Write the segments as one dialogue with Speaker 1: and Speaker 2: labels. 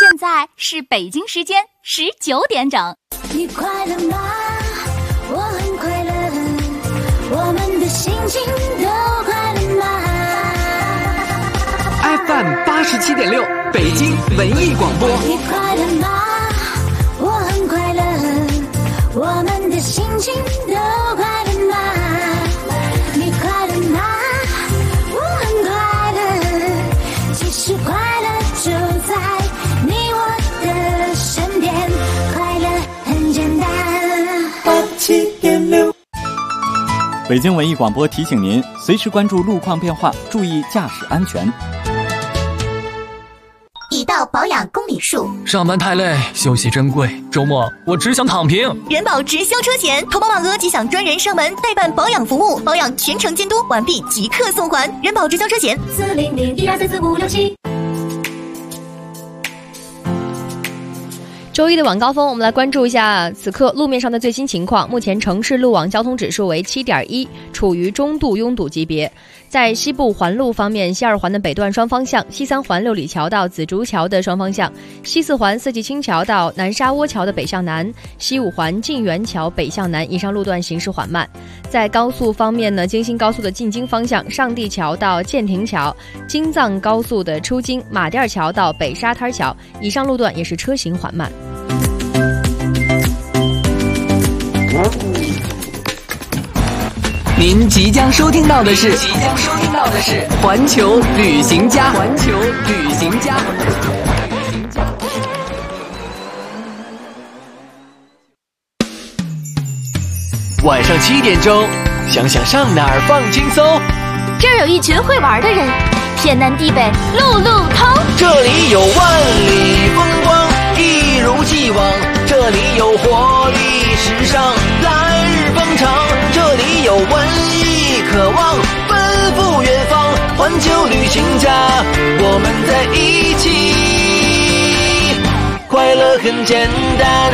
Speaker 1: 现在是北京时间19点整。
Speaker 2: 你快乐吗？我很快乐，我们的心情都快乐吗？
Speaker 3: FM 87.6北京文艺广播。
Speaker 2: 你快乐吗？我很快乐，我们的心情都快乐吗？你快乐吗？我很快乐，其实快乐就在你我的身边，快乐很简单。87.6
Speaker 4: 北京文艺广播提醒您，随时关注路况变化，注意驾驶安全。
Speaker 5: 已到保养公里数，
Speaker 6: 上班太累，休息珍贵，周末我只想躺平。
Speaker 5: 人保直销车险，投保满额即享专人上门代办保养服务，保养全程监督，完毕即刻送还。人保直销车险40012344567。
Speaker 7: 周一的晚高峰，我们来关注一下此刻路面上的最新情况。目前城市路网交通指数为7.1，处于中度拥堵级别。在西部环路方面，西二环的北段双方向，西三环六里桥到紫竹桥的双方向，西四环四季青桥到南沙窝桥的北向南，西五环晋源桥北向南以上路段行驶缓慢。在高速方面呢，京新高速的进京方向，上地桥到建亭桥，京藏高速的出京马甸桥到北沙滩桥以上路段也是车行缓慢。
Speaker 3: 您即将收听到的是环球旅行家。晚上7点钟，想想上哪儿放轻松。
Speaker 1: 这儿有一群会玩的人，天南地北路路通。
Speaker 8: 这里有万里风光，一如既往。这里有活力时尚，来日方长。这里有文艺渴望，奔赴远方。环球旅行家，我们在一起，快乐很简单。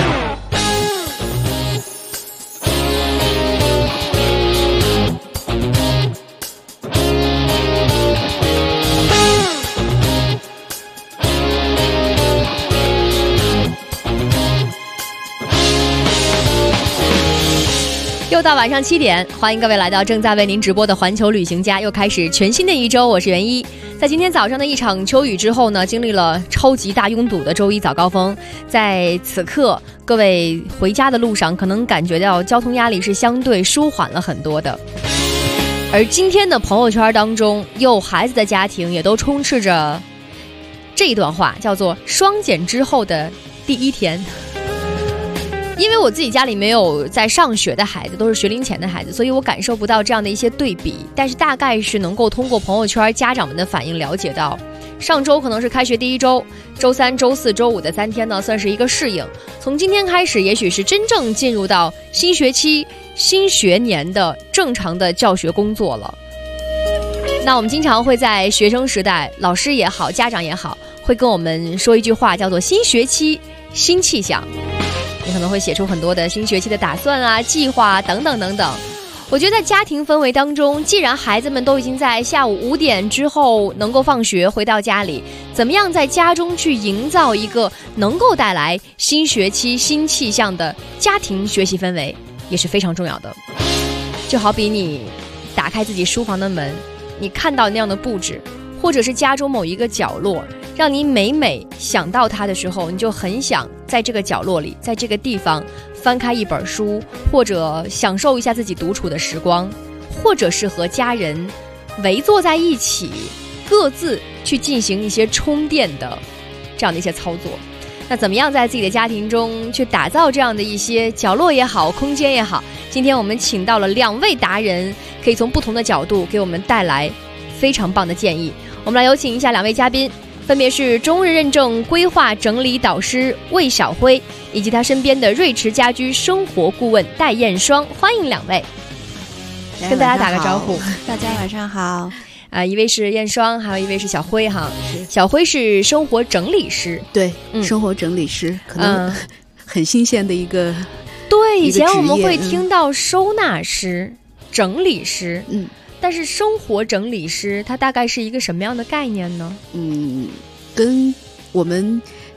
Speaker 7: 又到晚上7点，欢迎各位来到正在为您直播的环球旅行家，又开始全新的一周，我是袁一。在今天早上的一场秋雨之后呢，经历了超级大拥堵的周一早高峰，在此刻各位回家的路上，可能感觉到交通压力是相对舒缓了很多的。而今天的朋友圈当中，有孩子的家庭也都充斥着这一段话，叫做双减之后的第一天。因为我自己家里没有在上学的孩子，都是学龄前的孩子，所以我感受不到这样的一些对比，但是大概是能够通过朋友圈家长们的反应了解到，上周可能是开学第一周，周三周四周五的3天呢算是一个适应，从今天开始也许是真正进入到新学期新学年的正常的教学工作了。那我们经常会在学生时代，老师也好家长也好，会跟我们说一句话，叫做新学期新气象。你可能会写出很多的新学期的打算啊、计划啊等等等等。我觉得在家庭氛围当中，既然孩子们都已经在下午5点之后能够放学回到家里，怎么样在家中去营造一个能够带来新学期新气象的家庭学习氛围也是非常重要的。就好比你打开自己书房的门，你看到那样的布置，或者是家中某一个角落，让你每想到它的时候，你就很想在这个角落里，在这个地方翻开一本书，或者享受一下自己独处的时光，或者是和家人围坐在一起，各自去进行一些充电的这样的一些操作。那怎么样在自己的家庭中去打造这样的一些角落也好，空间也好，今天我们请到了2位达人，可以从不同的角度给我们带来非常棒的建议。我们来有请一下2位嘉宾，分别是中日认证规划整理导师魏晓辉，以及他身边的瑞驰家居生活顾问戴燕双。欢迎2位，跟大家打个招呼。
Speaker 9: 大家晚上好。
Speaker 7: 一位是燕双，还有一位是小辉哈。小辉是生活整理师，
Speaker 9: 对，生活整理师，可能很新鲜的一个。
Speaker 7: 对，以前我们会听到收纳师、整理师，但是生活整理师它大概是一个什么样的概念呢？
Speaker 9: 跟我们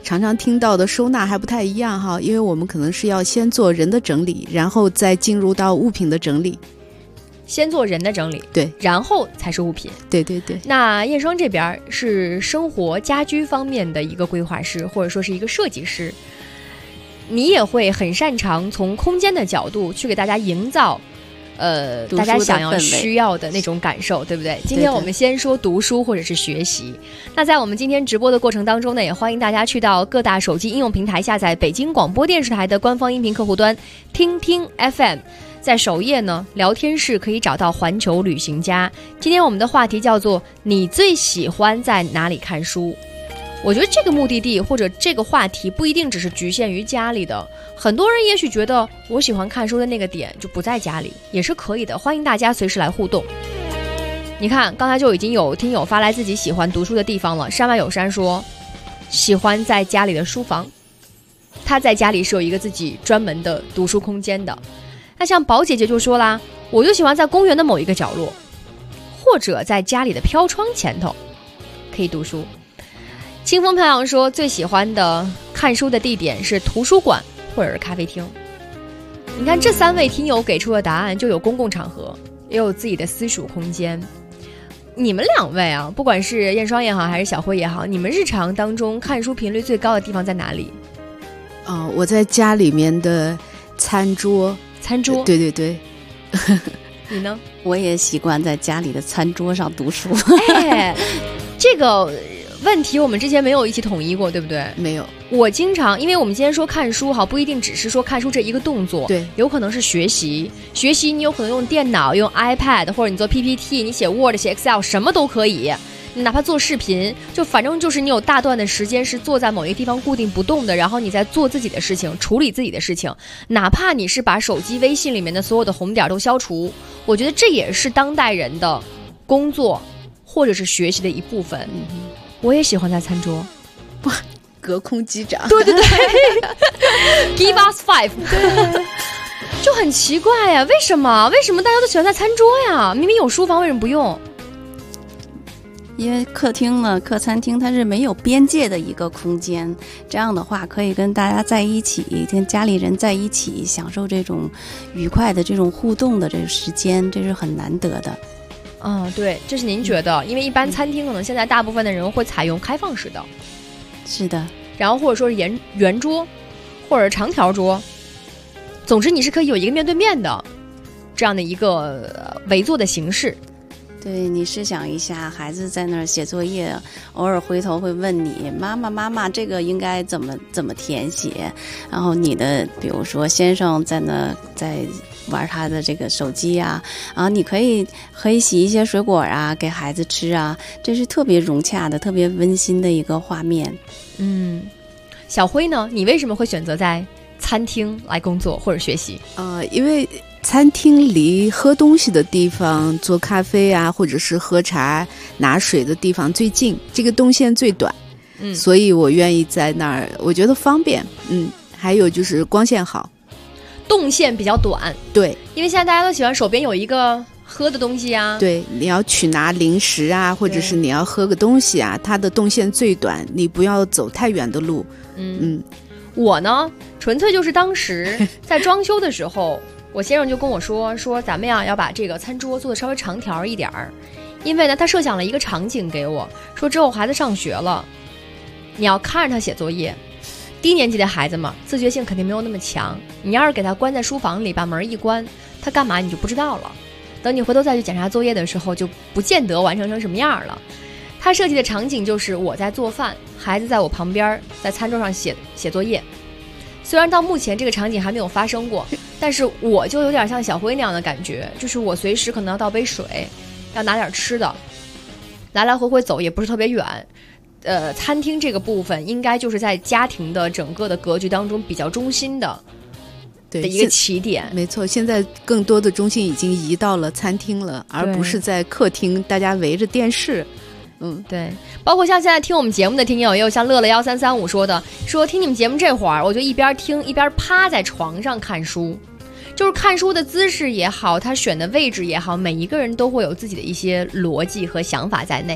Speaker 9: 常常听到的收纳还不太一样哈，因为我们可能是要先做人的整理，然后再进入到物品的整理。
Speaker 7: 先做人的整理，
Speaker 9: 对，
Speaker 7: 然后才是物品。
Speaker 9: 对对对。
Speaker 7: 那燕双这边是生活家居方面的一个规划师，或者说是一个设计师，你也会很擅长从空间的角度去给大家营造大家想要需要的那种感受，对不对？今天我们先说读书或者是学习。那在我们今天直播的过程当中呢，也欢迎大家去到各大手机应用平台下载北京广播电视台的官方音频客户端听听 FM， 在首页呢聊天室可以找到环球旅行家。今天我们的话题叫做你最喜欢在哪里看书。我觉得这个目的地或者这个话题不一定只是局限于家里的，很多人也许觉得我喜欢看书的那个点就不在家里，也是可以的。欢迎大家随时来互动。你看刚才就已经有听友发来自己喜欢读书的地方了。山外有山说喜欢在家里的书房，他在家里是有一个自己专门的读书空间的。那像宝姐姐就说啦，我就喜欢在公园的某一个角落，或者在家里的飘窗前头可以读书。清风飘扬说最喜欢的看书的地点是图书馆或者是咖啡厅。你看这3位听友给出的答案，就有公共场合，也有自己的私属空间。你们2位啊，不管是燕双也好还是小辉也好，你们日常当中看书频率最高的地方在哪里？
Speaker 9: 我在家里面的餐桌。对对对。
Speaker 7: 你呢？
Speaker 10: 我也习惯在家里的餐桌上读书。
Speaker 7: 这个问题我们之前没有一起统一过，对不对？
Speaker 9: 没有。
Speaker 7: 我经常，因为我们今天说看书哈，不一定只是说看书这一个动作，
Speaker 9: 对，
Speaker 7: 有可能是学习你有可能用电脑、用 iPad， 或者你做 PPT， 你写 Word、写 Excel， 什么都可以。哪怕做视频，就反正就是你有大段的时间是坐在某一个地方固定不动的，然后你在做自己的事情，处理自己的事情，哪怕你是把手机微信里面的所有的红点都消除，我觉得这也是当代人的工作或者是学习的一部分。我也喜欢在餐桌，
Speaker 9: 哇，隔空击掌，
Speaker 7: 对对对，Give us 5，对，就很奇怪呀，为什么大家都喜欢在餐桌呀？明明有书房，为什么不用？
Speaker 10: 因为客餐厅它是没有边界的一个空间，这样的话可以跟大家在一起，跟家里人在一起，享受这种愉快的这种互动的这个时间，这是很难得的。
Speaker 7: 对，这是您觉得，因为一般餐厅可能现在大部分的人会采用开放式的，
Speaker 10: 是的，
Speaker 7: 然后或者说是圆桌或者长条桌，总之你是可以有一个面对面的这样的一个围坐的形式。
Speaker 10: 对，你试想一下，孩子在那儿写作业，偶尔回头会问你，妈妈这个应该怎么填写，然后你的比如说先生在那在玩他的这个手机啊，然后你可以洗一些水果啊给孩子吃啊，这是特别融洽的特别温馨的一个画面。
Speaker 7: 小辉呢，你为什么会选择在餐厅来工作或者学习？
Speaker 9: 因为餐厅离喝东西的地方，做咖啡啊或者是喝茶拿水的地方最近，这个动线最短，所以我愿意在那儿，我觉得方便。还有就是光线好，
Speaker 7: 动线比较短。
Speaker 9: 对，
Speaker 7: 因为现在大家都喜欢手边有一个喝的东西啊，
Speaker 9: 对，你要去拿零食啊，或者是你要喝个东西啊，它的动线最短，你不要走太远的路。
Speaker 7: 我呢纯粹就是当时在装修的时候我先生就跟我说咱们呀要把这个餐桌做的稍微长条一点儿，因为呢他设想了一个场景给我，说之后孩子上学了，你要看着他写作业，低年级的孩子嘛，自觉性肯定没有那么强，你要是给他关在书房里，把门一关，他干嘛你就不知道了，等你回头再去检查作业的时候就不见得完成成什么样了。他设计的场景就是我在做饭，孩子在我旁边在餐桌上写作业。虽然到目前这个场景还没有发生过，但是我就有点像小辉那样的感觉，就是我随时可能要倒杯水，要拿点吃的，来来回回走也不是特别远。餐厅这个部分应该就是在家庭的整个的格局当中比较中心的一个起点。
Speaker 9: 没错，现在更多的中心已经移到了餐厅了，而不是在客厅大家围着电视。
Speaker 7: 对，包括像现在听我们节目的听友，也有像乐乐1335说的，说听你们节目这会儿我就一边听一边趴在床上看书，就是看书的姿势也好，他选的位置也好，每一个人都会有自己的一些逻辑和想法在内。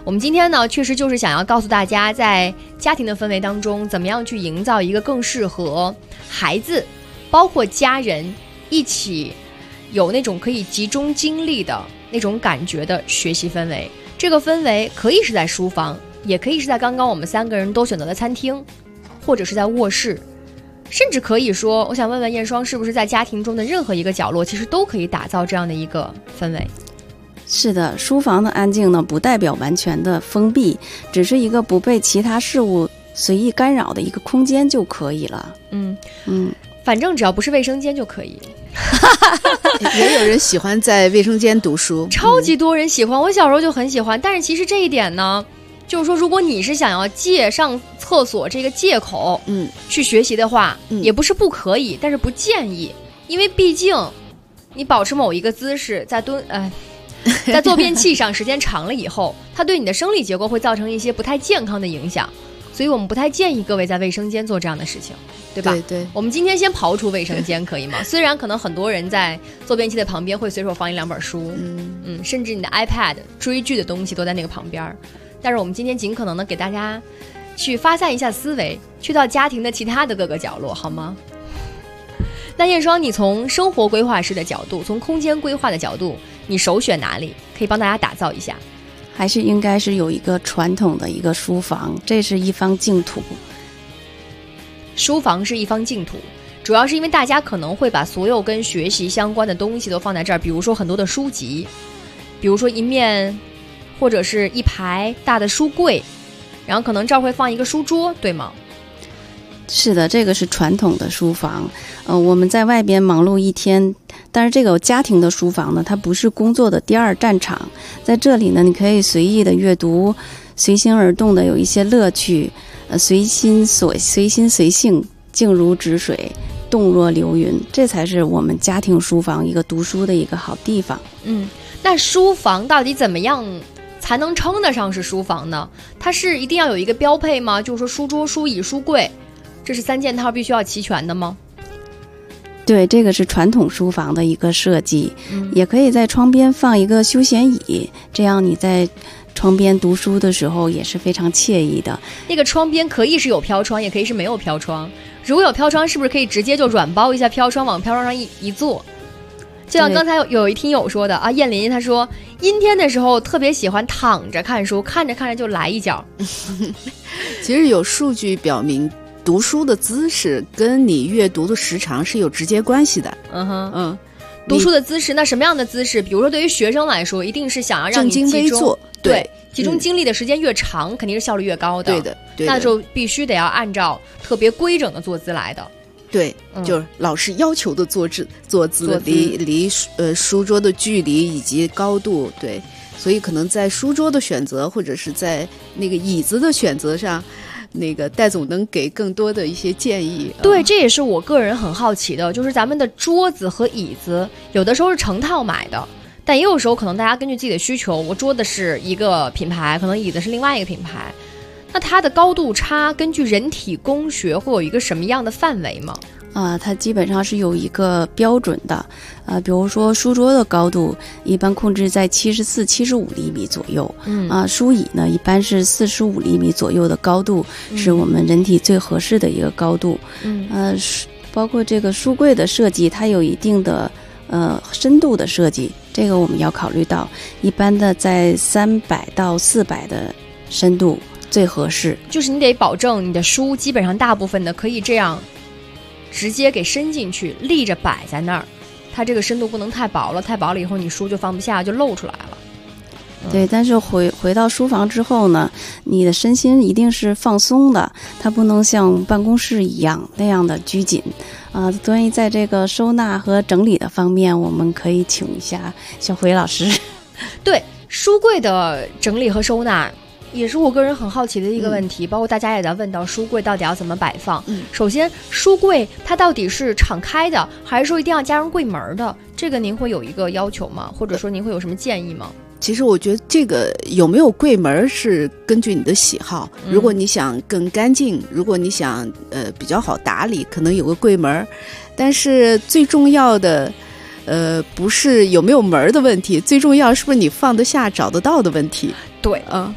Speaker 7: 我们今天呢，确实就是想要告诉大家，在家庭的氛围当中，怎么样去营造一个更适合孩子，包括家人一起有那种可以集中精力的那种感觉的学习氛围。这个氛围可以是在书房，也可以是在刚刚我们3个人都选择的餐厅，或者是在卧室，甚至可以说，我想问问燕双，是不是在家庭中的任何一个角落，其实都可以打造这样的一个氛围？
Speaker 10: 是的，书房的安静呢，不代表完全的封闭，只是一个不被其他事物随意干扰的一个空间就可以了。
Speaker 7: 反正只要不是卫生间就可以。
Speaker 9: 也有人喜欢在卫生间读书，
Speaker 7: 超级多人喜欢，我小时候就很喜欢。但是其实这一点呢，就是说，如果你是想要借上厕所这个借口，去学习的话，也不是不可以，但是不建议，因为毕竟你保持某一个姿势在在坐便器上时间长了以后，它对你的生理结构会造成一些不太健康的影响，所以我们不太建议各位在卫生间做这样的事情，对吧？
Speaker 9: 对。
Speaker 7: 我们今天先刨除卫生间，可以吗？虽然可能很多人在坐便器的旁边会随手放1-2本书，甚至你的 iPad 追剧的东西都在那个旁边，但是我们今天尽可能的给大家去发散一下思维，去到家庭的其他的各个角落，好吗？那燕双，你从生活规划师的角度，从空间规划的角度，你首选哪里？可以帮大家打造一下。
Speaker 10: 还是应该是有一个传统的一个书房，这是一方净土。
Speaker 7: 书房是一方净土，主要是因为大家可能会把所有跟学习相关的东西都放在这儿，比如说很多的书籍，比如说一面或者是一排大的书柜，然后可能这儿会放一个书桌，对吗？
Speaker 10: 是的，这个是传统的书房。我们在外边忙碌一天，但是这个家庭的书房呢，它不是工作的第二战场。在这里呢，你可以随意的阅读，随心而动的有一些乐趣，随心随性，静如止水，动若流云，这才是我们家庭书房一个读书的一个好地方。
Speaker 7: 那书房到底怎么样才能称得上是书房呢？它是一定要有一个标配吗？就是说书桌、书椅、书柜，这是3件套必须要齐全的吗？
Speaker 10: 对，这个是传统书房的一个设计，也可以在窗边放一个休闲椅，这样你在窗边读书的时候也是非常惬意的。
Speaker 7: 那个窗边可以是有飘窗，也可以是没有飘窗。如果有飘窗，是不是可以直接就软包一下飘窗，往飘窗上一坐？就像刚才有一听友说的啊，燕林他说阴天的时候特别喜欢躺着看书，看着看着就来一脚。
Speaker 9: 其实有数据表明，读书的姿势跟你阅读的时长是有直接关系的。
Speaker 7: 读书的姿势，那什么样的姿势？比如说对于学生来说，一定是想要让你
Speaker 9: 正襟危坐，
Speaker 7: 对，集中精力的时间越长，肯定是效率越高的。
Speaker 9: 对的，
Speaker 7: 那就必须得要按照特别规整的坐姿来的。
Speaker 9: 对，就是老师要求的坐姿，离书桌的距离以及高度，对，所以可能在书桌的选择或者是在那个椅子的选择上，那个戴总能给更多的一些建议。
Speaker 7: 对，这也是我个人很好奇的，就是咱们的桌子和椅子有的时候是成套买的，但也有时候可能大家根据自己的需求，我桌子是一个品牌，可能椅子是另外一个品牌，那它的高度差根据人体工学会有一个什么样的范围吗？
Speaker 10: 它基本上是有一个标准的，比如说书桌的高度一般控制在74、75厘米左右，书椅呢一般是45厘米左右的高度，是我们人体最合适的一个高度。包括这个书柜的设计，它有一定的深度的设计，这个我们要考虑到，一般的在300到400的深度最合适。
Speaker 7: 就是你得保证你的书基本上大部分的可以这样直接给伸进去，立着摆在那儿，它这个深度不能太薄了，太薄了以后你书就放不下，就露出来了。
Speaker 10: 对，但是回到书房之后呢，你的身心一定是放松的，它不能像办公室一样那样的拘谨。所以在这个收纳和整理的方面，我们可以请一下小辉老师。
Speaker 7: 对，书柜的整理和收纳也是我个人很好奇的一个问题，包括大家也在问到书柜到底要怎么摆放。首先书柜它到底是敞开的，还是说一定要加上柜门的？这个您会有一个要求吗？或者说您会有什么建议吗？
Speaker 9: 其实我觉得这个有没有柜门是根据你的喜好，如果你想更干净，如果你想比较好打理，可能有个柜门，但是最重要的不是有没有门的问题，最重要是不是你放得下找得到的问题。
Speaker 7: 对，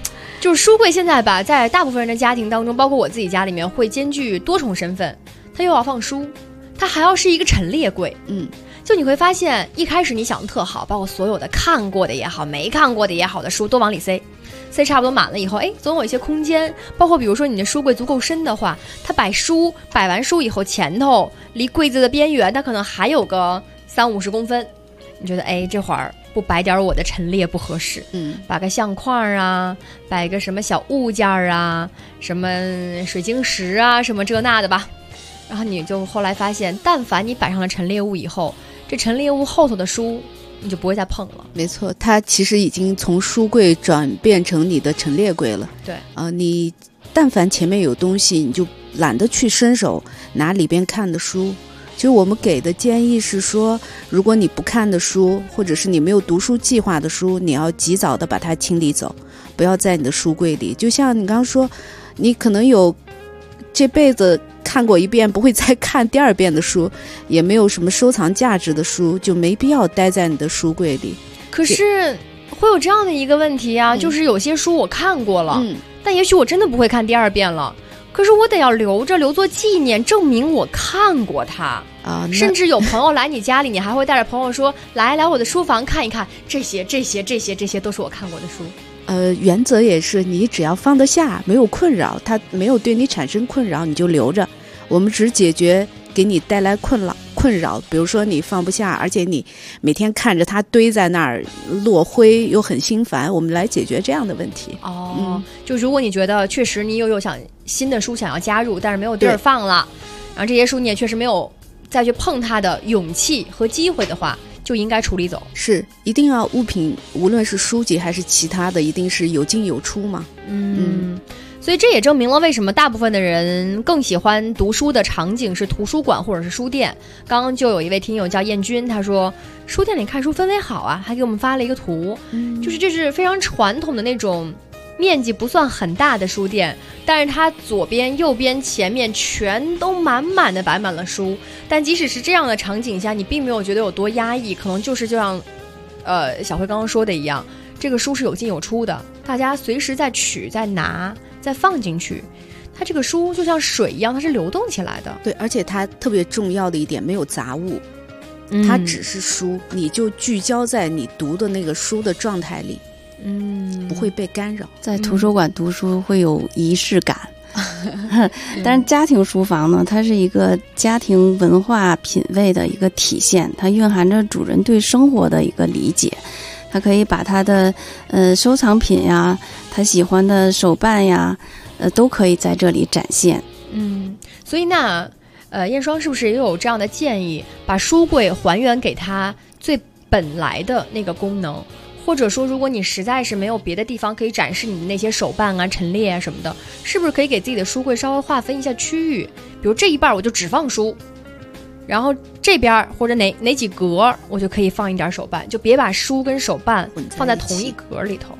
Speaker 7: 就是书柜现在吧，在大部分人的家庭当中，包括我自己家里面，会兼具多重身份。它又要放书，它还要是一个陈列柜。就你会发现，一开始你想的特好，包括所有的看过的也好，没看过的也好的书都往里塞差不多满了以后，总有一些空间。包括比如说你的书柜足够深的话，它摆完书以后，前头离柜子的边缘，它可能还有个30-50公分。你觉得这会儿不摆点我的陈列不合适，摆个相框啊，摆个什么小物件啊，什么水晶石啊，什么这那的吧。然后你就后来发现，但凡你摆上了陈列物以后，这陈列物后头的书你就不会再碰了。
Speaker 9: 没错，它其实已经从书柜转变成你的陈列柜了。
Speaker 7: 对，
Speaker 9: 你但凡前面有东西，你就懒得去伸手拿里边看的书。其实我们给的建议是说，如果你不看的书，或者是你没有读书计划的书，你要及早的把它清理走，不要在你的书柜里。就像你刚刚说，你可能有这辈子看过一遍不会再看第二遍的书，也没有什么收藏价值的书，就没必要待在你的书柜里。
Speaker 7: 可是会有这样的一个问题啊，就是有些书我看过了，但也许我真的不会看第二遍了，可是我得要留作纪念，证明我看过它啊。甚至有朋友来你家里，你还会带着朋友说，来我的书房看一看，这些都是我看过的书。
Speaker 9: 原则也是，你只要放得下，没有困扰，它没有对你产生困扰，你就留着。我们只解决给你带来困扰，比如说你放不下，而且你每天看着它堆在那儿落灰又很心烦，我们来解决这样的问题。
Speaker 7: 就如果你觉得确实你有想新的书想要加入，但是没有地儿放了，然后这些书你也确实没有再去碰它的勇气和机会的话，就应该处理走。
Speaker 9: 是，一定要物品，无论是书籍还是其他的，一定是有进有出嘛。
Speaker 7: 所以这也证明了为什么大部分的人更喜欢读书的场景是图书馆或者是书店。刚刚就有一位听友叫燕君，他说书店里看书氛围好啊，还给我们发了一个图，就是这是非常传统的那种面积不算很大的书店，但是它左边右边前面全都满满的摆满了书。但即使是这样的场景下，你并没有觉得有多压抑，可能就是就像小慧刚刚说的一样，这个书是有进有出的，大家随时在取在拿再放进去，它这个书就像水一样，它是流动起来的。
Speaker 9: 对，而且它特别重要的一点，没有杂物，它只是书，你就聚焦在你读的那个书的状态里，不会被干扰。
Speaker 10: 在图书馆读书会有仪式感。但是家庭书房呢，它是一个家庭文化品味的一个体现，它蕴含着主人对生活的一个理解。他可以把他的收藏品呀，他喜欢的手办呀，都可以在这里展现。
Speaker 7: 所以那燕双是不是也有这样的建议，把书柜还原给他最本来的那个功能？或者说，如果你实在是没有别的地方可以展示你的那些手办啊、陈列啊什么的，是不是可以给自己的书柜稍微划分一下区域？比如这一半我就只放书，然后这边或者哪几格我就可以放一点手办，就别把书跟手办放在同一格里头。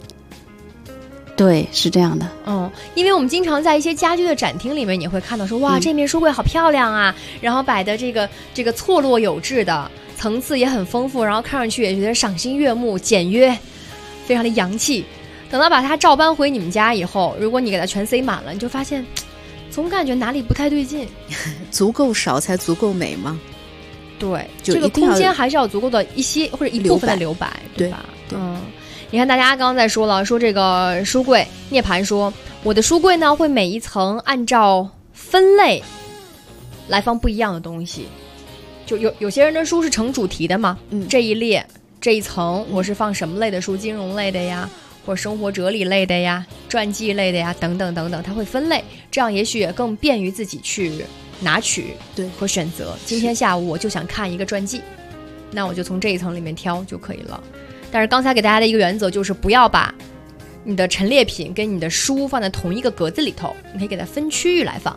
Speaker 10: 对，是这样的。
Speaker 7: 因为我们经常在一些家居的展厅里面，你会看到说，哇，这面书柜好漂亮啊，然后摆的这个错落有致的，层次也很丰富，然后看上去也觉得赏心悦目、简约，非常的洋气。等到把它照搬回你们家以后，如果你给它全塞满了，你就发现总感觉哪里不太对劲。
Speaker 9: 足够少才足够美吗？
Speaker 7: 对，这个空间还是要足够的一些或者一部分的留白，对吧？
Speaker 9: 对。
Speaker 7: 你看大家刚刚在说了，说这个书柜，涅槃说我的书柜呢会每一层按照分类来放不一样的东西，就有些人的书是成主题的嘛，这一列这一层我是放什么类的书，金融类的呀，或者生活哲理类的呀，传记类的呀，等等等等，它会分类，这样也许也更便于自己去拿取和选择。今天下午我就想看一个传记，那我就从这一层里面挑就可以了。但是刚才给大家的一个原则就是不要把你的陈列品跟你的书放在同一个格子里头，你可以给它分区域来放。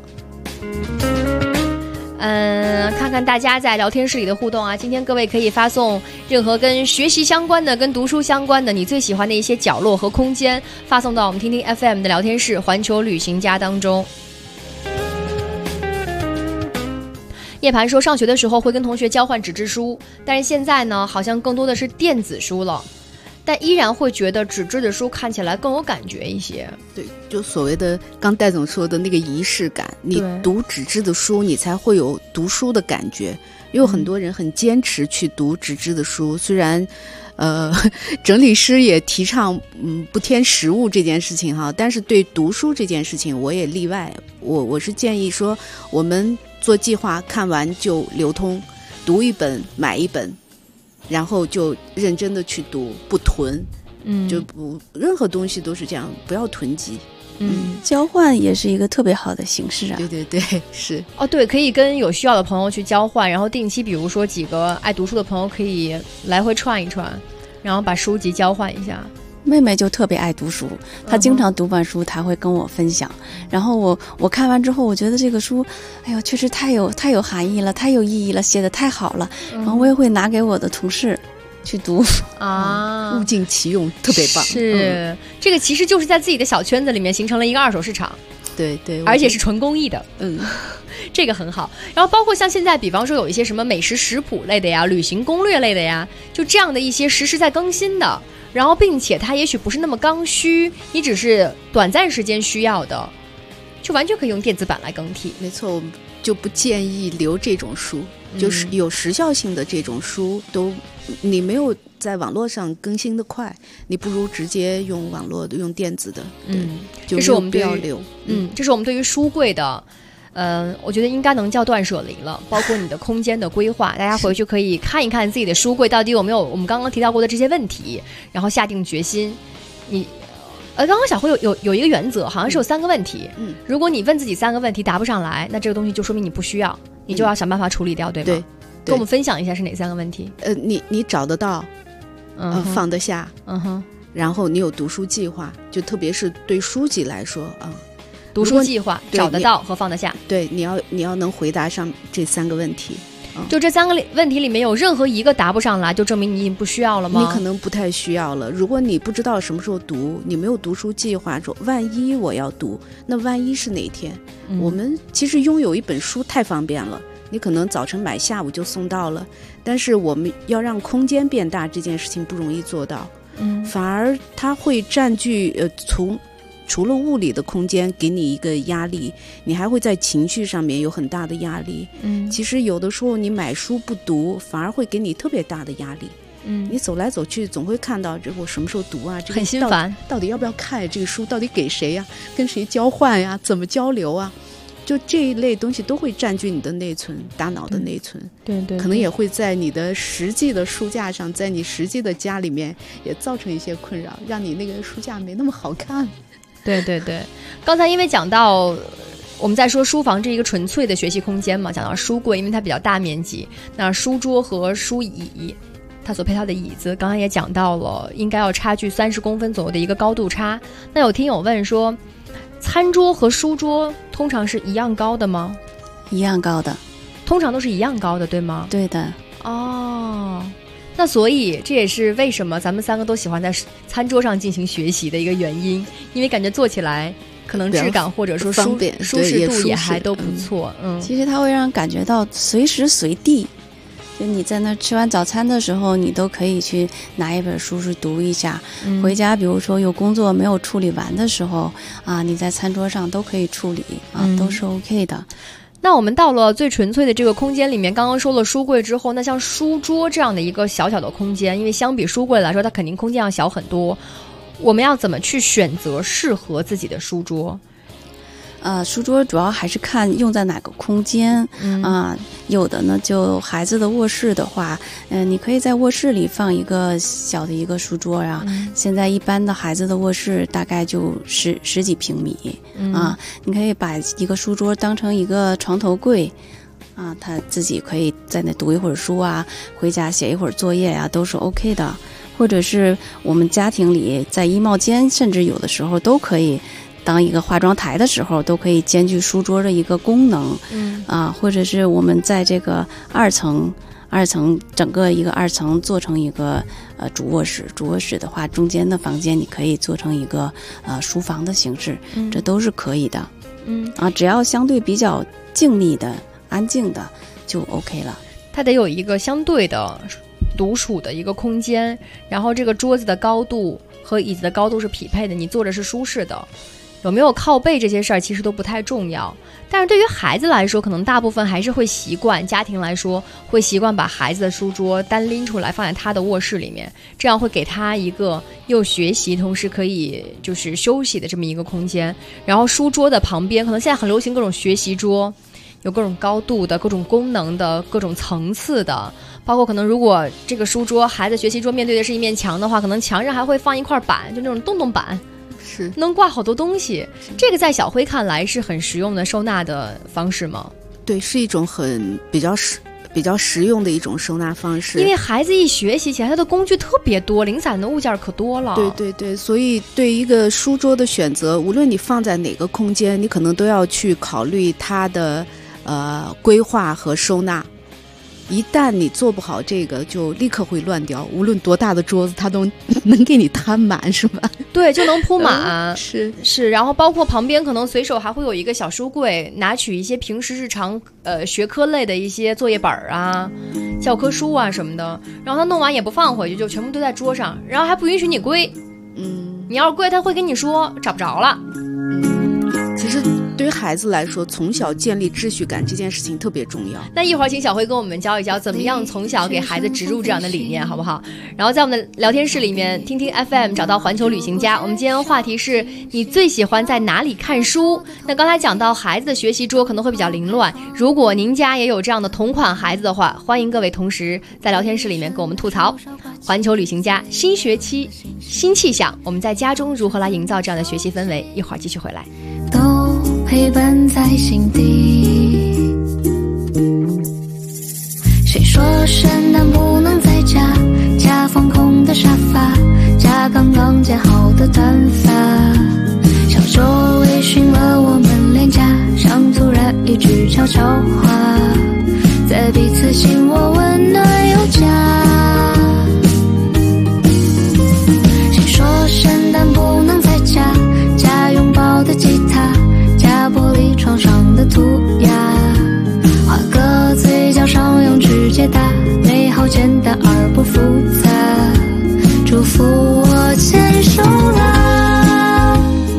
Speaker 7: 看看大家在聊天室里的互动啊，今天各位可以发送任何跟学习相关的、跟读书相关的你最喜欢的一些角落和空间，发送到我们听听 FM 的聊天室环球旅行家当中。叶盘说上学的时候会跟同学交换纸质书，但是现在呢好像更多的是电子书了。 但依然会觉得纸质的书看起来更有感觉一些。
Speaker 9: 对，就所谓的刚戴总说的那个仪式感，你读纸质的书，你才会有读书的感觉。因为很多人很坚持去读纸质的书，虽然整理师也提倡不添实物这件事情哈，但是对读书这件事情我也例外。我是建议说，我们做计划，看完就流通，读一本买一本，然后就认真的去读，不囤。就不任何东西都是这样，不要囤积。
Speaker 10: 交换也是一个特别好的形式啊。
Speaker 9: 对对对，是。
Speaker 7: 哦，对，可以跟有需要的朋友去交换，然后定期，比如说几个爱读书的朋友可以来回串一串，然后把书籍交换一下。
Speaker 10: 妹妹就特别爱读书，她经常读完书，她会跟我分享。然后我看完之后，我觉得这个书，哎呦，确实太有含义了，太有意义了，写得太好了。然后我也会拿给我的同事去读
Speaker 7: 啊，
Speaker 9: 物尽其用，特别棒。
Speaker 7: 是，这个其实就是在自己的小圈子里面形成了一个二手市场。
Speaker 9: 对对，
Speaker 7: 而且是纯公益的。这个很好。然后包括像现在比方说有一些什么美食食谱类的呀，旅行攻略类的呀，就这样的一些实时在更新的，然后并且它也许不是那么刚需，你只是短暂时间需要的，就完全可以用电子版来更替。
Speaker 9: 没错，我们就不建议留这种书，就是有时效性的这种书都你没有在网络上更新的快，你不如直接用网络的，用电子的。
Speaker 7: 这是我们
Speaker 9: 不要留。
Speaker 7: 这是我们对于书柜的我觉得应该能叫断舍离了，包括你的空间的规划，大家回去可以看一看自己的书柜到底有没有我们刚刚提到过的这些问题，然后下定决心。刚刚小辉有一个原则，好像是有3个问题。如果你问自己3个问题答不上来，那这个东西就说明你不需要，你就要想办法处理掉，对吗？
Speaker 9: 对，
Speaker 7: 跟我们分享一下是哪3个问题？
Speaker 9: 你找得到，放得下，然后你有读书计划，就特别是对书籍来说
Speaker 7: 读书计划找得到和放得下。
Speaker 9: 对，你要能回答上这3个问题。
Speaker 7: 就这3个问题里面有任何一个答不上来，就证明你已经不需要了吗？
Speaker 9: 你可能不太需要了。如果你不知道什么时候读，你没有读书计划，说万一我要读，那万一是哪天？我们其实拥有一本书太方便了，你可能早晨买，下午就送到了。但是我们要让空间变大，这件事情不容易做到。反而它会占据除了物理的空间给你一个压力，你还会在情绪上面有很大的压力。其实有的时候你买书不读，反而会给你特别大的压力。你走来走去总会看到我什么时候读啊，这个
Speaker 7: 很心烦，
Speaker 9: 到底要不要看这个书，到底给谁呀，跟谁交换呀，怎么交流啊，就这一类东西都会占据你的内存，大脑的内存。对，可能也会在你的实际的书架上，在你实际的家里面也造成一些困扰，让你那个书架没那么好看。
Speaker 7: 对，刚才因为讲到我们在说书房这一个纯粹的学习空间嘛，讲到书柜，因为它比较大面积，那书桌和书椅它所配套的椅子，刚刚也讲到了，应该要差距30公分左右的一个高度差。那有听友问说，餐桌和书桌通常是一样高的吗？
Speaker 10: 一样高的，
Speaker 7: 通常都是一样高的，对吗？
Speaker 10: 对的。
Speaker 7: 那所以这也是为什么咱们3个都喜欢在餐桌上进行学习的一个原因，因为感觉做起来可能质感或者说舒适度也还都不错。
Speaker 10: 其实它会让人感觉到随时随地，就你在那吃完早餐的时候，你都可以去拿一本书去读一下。回家比如说有工作没有处理完的时候你在餐桌上都可以处理都是 OK 的。
Speaker 7: 那我们到了最纯粹的这个空间里面，刚刚说了书柜之后，那像书桌这样的一个小小的空间，因为相比书柜来说它肯定空间要小很多，我们要怎么去选择适合自己的书桌？
Speaker 10: 书桌主要还是看用在哪个空间有的呢，就孩子的卧室的话，你可以在卧室里放一个小的一个书桌现在一般的孩子的卧室大概就十几平米你可以把一个书桌当成一个床头柜他自己可以在那读一会儿书回家写一会儿作业都是 OK 的。或者是我们家庭里在衣帽间，甚至有的时候都可以当一个化妆台的时候，都可以兼具书桌的一个功能或者是我们在这个二层整个一个2层做成一个主卧室的话，中间的房间你可以做成一个书房的形式这都是可以的只要相对比较静谧的安静的就 OK 了。
Speaker 7: 它得有一个相对的独处的一个空间，然后这个桌子的高度和椅子的高度是匹配的，你坐着是舒适的，有没有靠背这些事儿其实都不太重要。但是对于孩子来说，可能大部分还是会习惯，家庭来说会习惯把孩子的书桌单拎出来放在他的卧室里面，这样会给他一个又学习同时可以就是休息的这么一个空间。然后书桌的旁边可能现在很流行各种学习桌，有各种高度的、各种功能的、各种层次的，包括可能如果这个书桌孩子学习桌面对的是一面墙的话，可能墙上还会放一块板，就那种洞洞板，
Speaker 9: 是
Speaker 7: 能挂好多东西。这个在小辉看来是很实用的收纳的方式吗？
Speaker 9: 对，是一种比较实用的一种收纳方式。
Speaker 7: 因为孩子一学习起来，他的工具特别多，零散的物件可多了。
Speaker 9: 对对对，所以对一个书桌的选择，无论你放在哪个空间，你可能都要去考虑它的规划和收纳。一旦你做不好这个，就立刻会乱掉，无论多大的桌子它都能给你摊满，是吧？
Speaker 7: 对，就能铺满。
Speaker 9: 是，
Speaker 7: 然后包括旁边可能随手还会有一个小书柜，拿取一些平时日常学科类的一些作业本啊、教科书啊什么的，然后他弄完也不放回去，就全部堆在桌上，然后还不允许你归。你要是归，他会跟你说找不着了。
Speaker 9: 其实对于孩子来说，从小建立秩序感这件事情特别重要。
Speaker 7: 那一会儿请小辉跟我们教一教怎么样从小给孩子植入这样的理念，好不好？然后在我们的聊天室里面听听 FM， 找到环球旅行家。我们今天话题是你最喜欢在哪里看书？那刚才讲到孩子的学习桌可能会比较凌乱，如果您家也有这样的同款孩子的话，欢迎各位同时在聊天室里面跟我们吐槽。环球旅行家新学期新气象，我们在家中如何来营造这样的学习氛围？一会儿继续回来。
Speaker 2: 都陪伴在心底。谁说圣诞不能在家？家放空的沙发，家刚刚剪好的短发。小周微醺了我们脸颊上，突然一句悄悄话，在彼此心窝温暖有加。谁说圣诞不能在家？家拥抱的吉他，家玻璃窗上的涂鸦，画个嘴角上用指解答，美好简单而不复杂，祝福我牵手啦。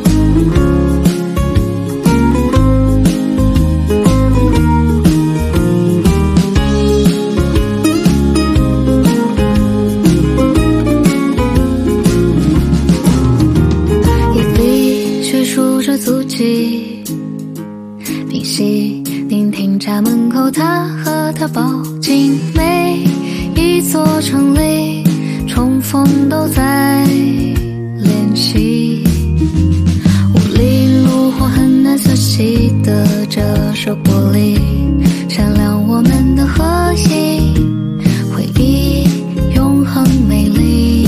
Speaker 2: 夜里却数着足迹，屏息聆听家门口他和她抱紧，每一座城里重逢都在练习。屋里炉火很难锁起的这手玻璃，闪亮我们的合影，回忆永恒美丽。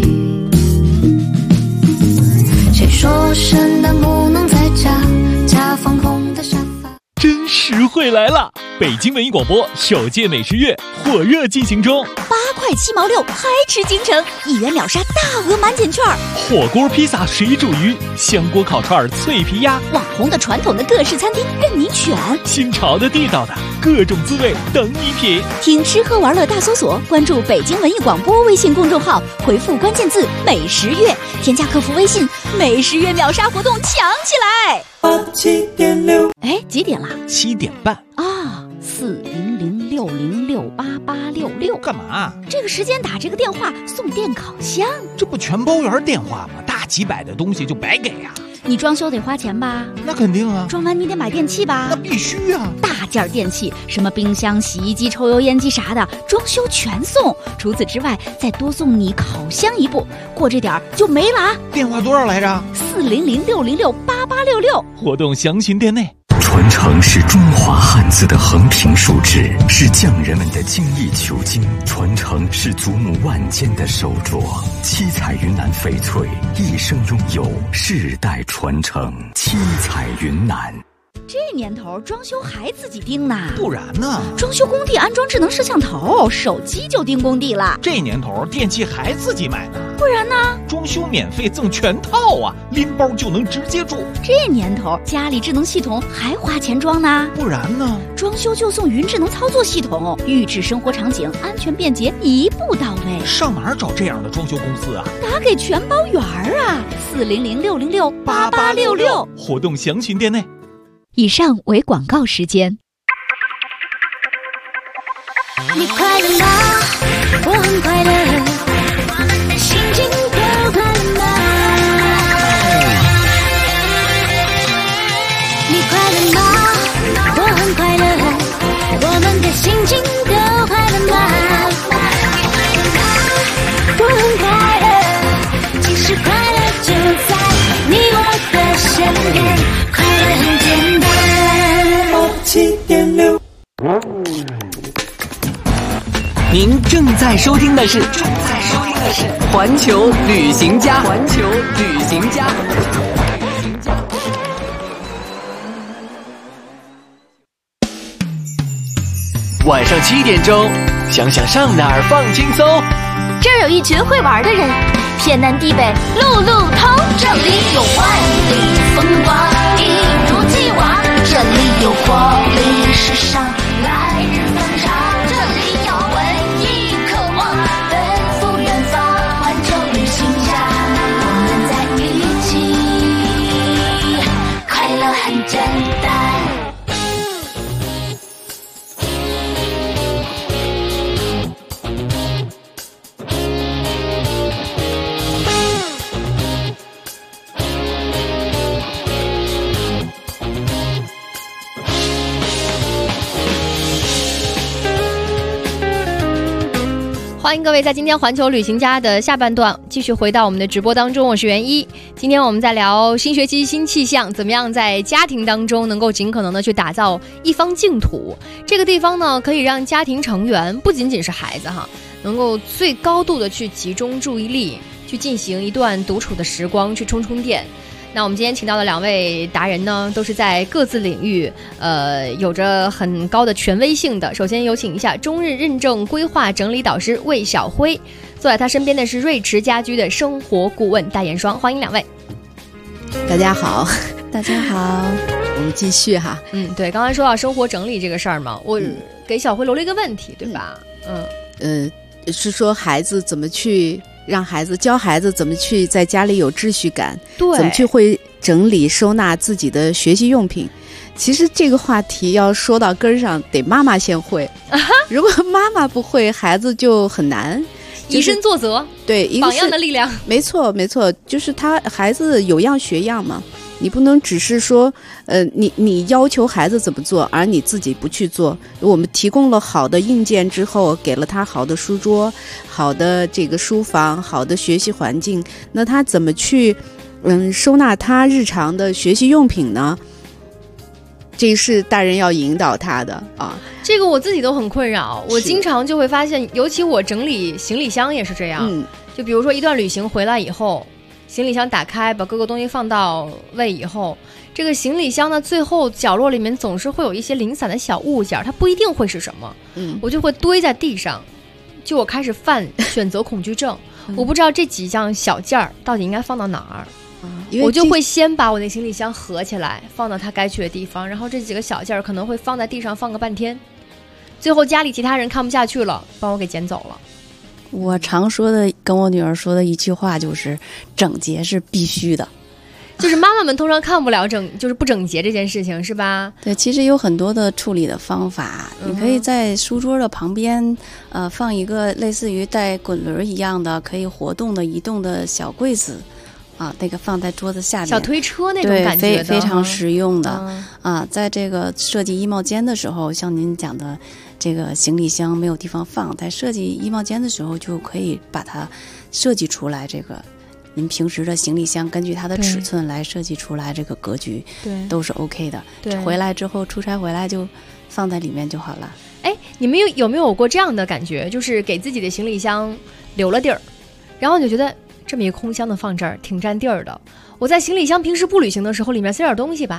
Speaker 2: 谁说圣诞不能在家？家放空的沙发。
Speaker 11: 真实惠来了！北京文艺广播首届美食月火热进行中
Speaker 5: ，8块7毛6，嗨吃京城，1元秒杀大额满减券，
Speaker 11: 火锅、披萨、水煮鱼、香锅烤串、脆皮鸭，
Speaker 5: 网红的、传统的各式餐厅任你选，
Speaker 11: 新潮的、地道的，各种滋味等你品。
Speaker 5: 听吃喝玩乐大搜索，关注北京文艺广播微信公众号，回复关键字“美食月”，添加客服微信，美食月秒杀活动抢起来！7.6，哎，几点了
Speaker 11: ？7点半
Speaker 5: 啊！40060688866，
Speaker 11: 干嘛？
Speaker 5: 这个时间打这个电话送电烤箱，
Speaker 11: 这不全包圆电话吗？大几百的东西就白给呀！
Speaker 5: 你装修得花钱吧？
Speaker 11: 那肯定啊！
Speaker 5: 装完你得买电器吧？
Speaker 11: 那必须啊！
Speaker 5: 大件电器，什么冰箱、洗衣机、抽油烟机啥的，装修全送。除此之外，再多送你烤箱一部，过这点就没了啊！
Speaker 11: 电话多少来着
Speaker 5: ？40060688866。
Speaker 11: 活动详询店内。
Speaker 12: 传承是中华汉字的横平竖直，是匠人们的精益求精；传承是祖母万间的手镯。七彩云南翡翠一生拥有，世代传承。七彩云南。
Speaker 5: 这年头装修还自己盯呢？
Speaker 13: 不然呢？
Speaker 5: 装修工地安装智能摄像头，手机就盯工地了。
Speaker 13: 这年头电器还自己买呢？
Speaker 5: 不然呢？
Speaker 13: 装修免费赠全套啊，拎包就能直接住。
Speaker 5: 这年头家里智能系统还花钱装呢？
Speaker 13: 不然呢？
Speaker 5: 装修就送云智能操作系统，预制生活场景，安全便捷，一步到位。
Speaker 13: 上哪儿找这样的装修公司啊？
Speaker 5: 打给全包圆儿啊，400-606-8866，
Speaker 13: 活动详询店内。
Speaker 5: 以上为广告时间。
Speaker 2: 你快乐吗？我很快乐，心情都快乐吗？你快乐吗？我很快乐，我们的心情都快乐吗？我很快乐，其实快乐就在你我的身边，快乐很简单。87.6。
Speaker 3: 您正在收听的是环球旅行家。
Speaker 8: 晚上7点钟，想想上哪儿放轻松。
Speaker 1: 这儿有一群会玩的人，天南地北路路通。这里有万里风光，一如既往。这里有活力时尚，来日方长。这里有文艺渴望，奔赴远方。环球旅行家，我们在一起，快乐很简单。
Speaker 7: 欢迎各位在今天环球旅行家的下半段继续回到我们的直播当中，我是袁一。今天我们在聊新学期新气象，怎么样在家庭当中能够尽可能的去打造一方净土。这个地方呢，可以让家庭成员不仅仅是孩子哈，能够最高度的去集中注意力，去进行一段独处的时光，去充充电。那我们今天请到的2位达人呢，都是在各自领域有着很高的权威性的。首先有请一下中日认证规划整理导师魏晓辉，坐在他身边的是瑞驰家居的生活顾问戴妍双，欢迎2位。
Speaker 9: 大家好。
Speaker 10: 大家好。
Speaker 9: 我们继续哈。
Speaker 7: 对，刚才说到生活整理这个事儿嘛，我给小辉留了一个问题，对吧？
Speaker 9: 是说孩子怎么去让孩子教孩子怎么去在家里有秩序感，
Speaker 7: 对，
Speaker 9: 怎么去会整理收纳自己的学习用品。其实这个话题要说到根上，得妈妈先会。如果妈妈不会，孩子就很难。
Speaker 7: 以身作则，
Speaker 9: 对，
Speaker 7: 榜样的力量。
Speaker 9: 没错，就是孩子有样学样嘛。你不能只是说，你要求孩子怎么做，而你自己不去做。我们提供了好的硬件之后，给了他好的书桌、好的这个书房、好的学习环境，那他怎么去，收纳他日常的学习用品呢？这是大人要引导他的啊。
Speaker 7: 这个我自己都很困扰，我经常就会发现，尤其我整理行李箱也是这样。就比如说一段旅行回来以后。行李箱打开，把各个东西放到位以后，这个行李箱的最后角落里面总是会有一些零散的小物件，它不一定会是什么，我就会堆在地上，就我开始犯选择恐惧症，我不知道这几样小件儿到底应该放到哪儿，我就会先把我那行李箱合起来，放到它该去的地方，然后这几个小件儿可能会放在地上放个半天，最后家里其他人看不下去了，帮我给捡走了。
Speaker 10: 我常说的跟我女儿说的一句话就是整洁是必须的，
Speaker 7: 就是妈妈们通常看不了就是不整洁这件事情，是吧？
Speaker 10: 对，其实有很多的处理的方法，你可以在书桌的旁边放一个类似于带滚轮一样的可以活动的移动的小柜子啊，那个放在桌子下面，
Speaker 7: 小推车那种感觉的，
Speaker 10: 对，非常实用的啊。在这个设计衣帽间的时候，像您讲的这个行李箱没有地方放，在设计衣帽间的时候就可以把它设计出来，这个您平时的行李箱根据它的尺寸来设计出来这个格局，对，都是 OK 的。对，回来之后出差回来就放在里面就好了。
Speaker 7: 哎，你们有没有过这样的感觉，就是给自己的行李箱留了地儿，然后你就觉得这么一个空箱子放这儿挺占地儿的，我在行李箱平时不旅行的时候里面塞点东西吧，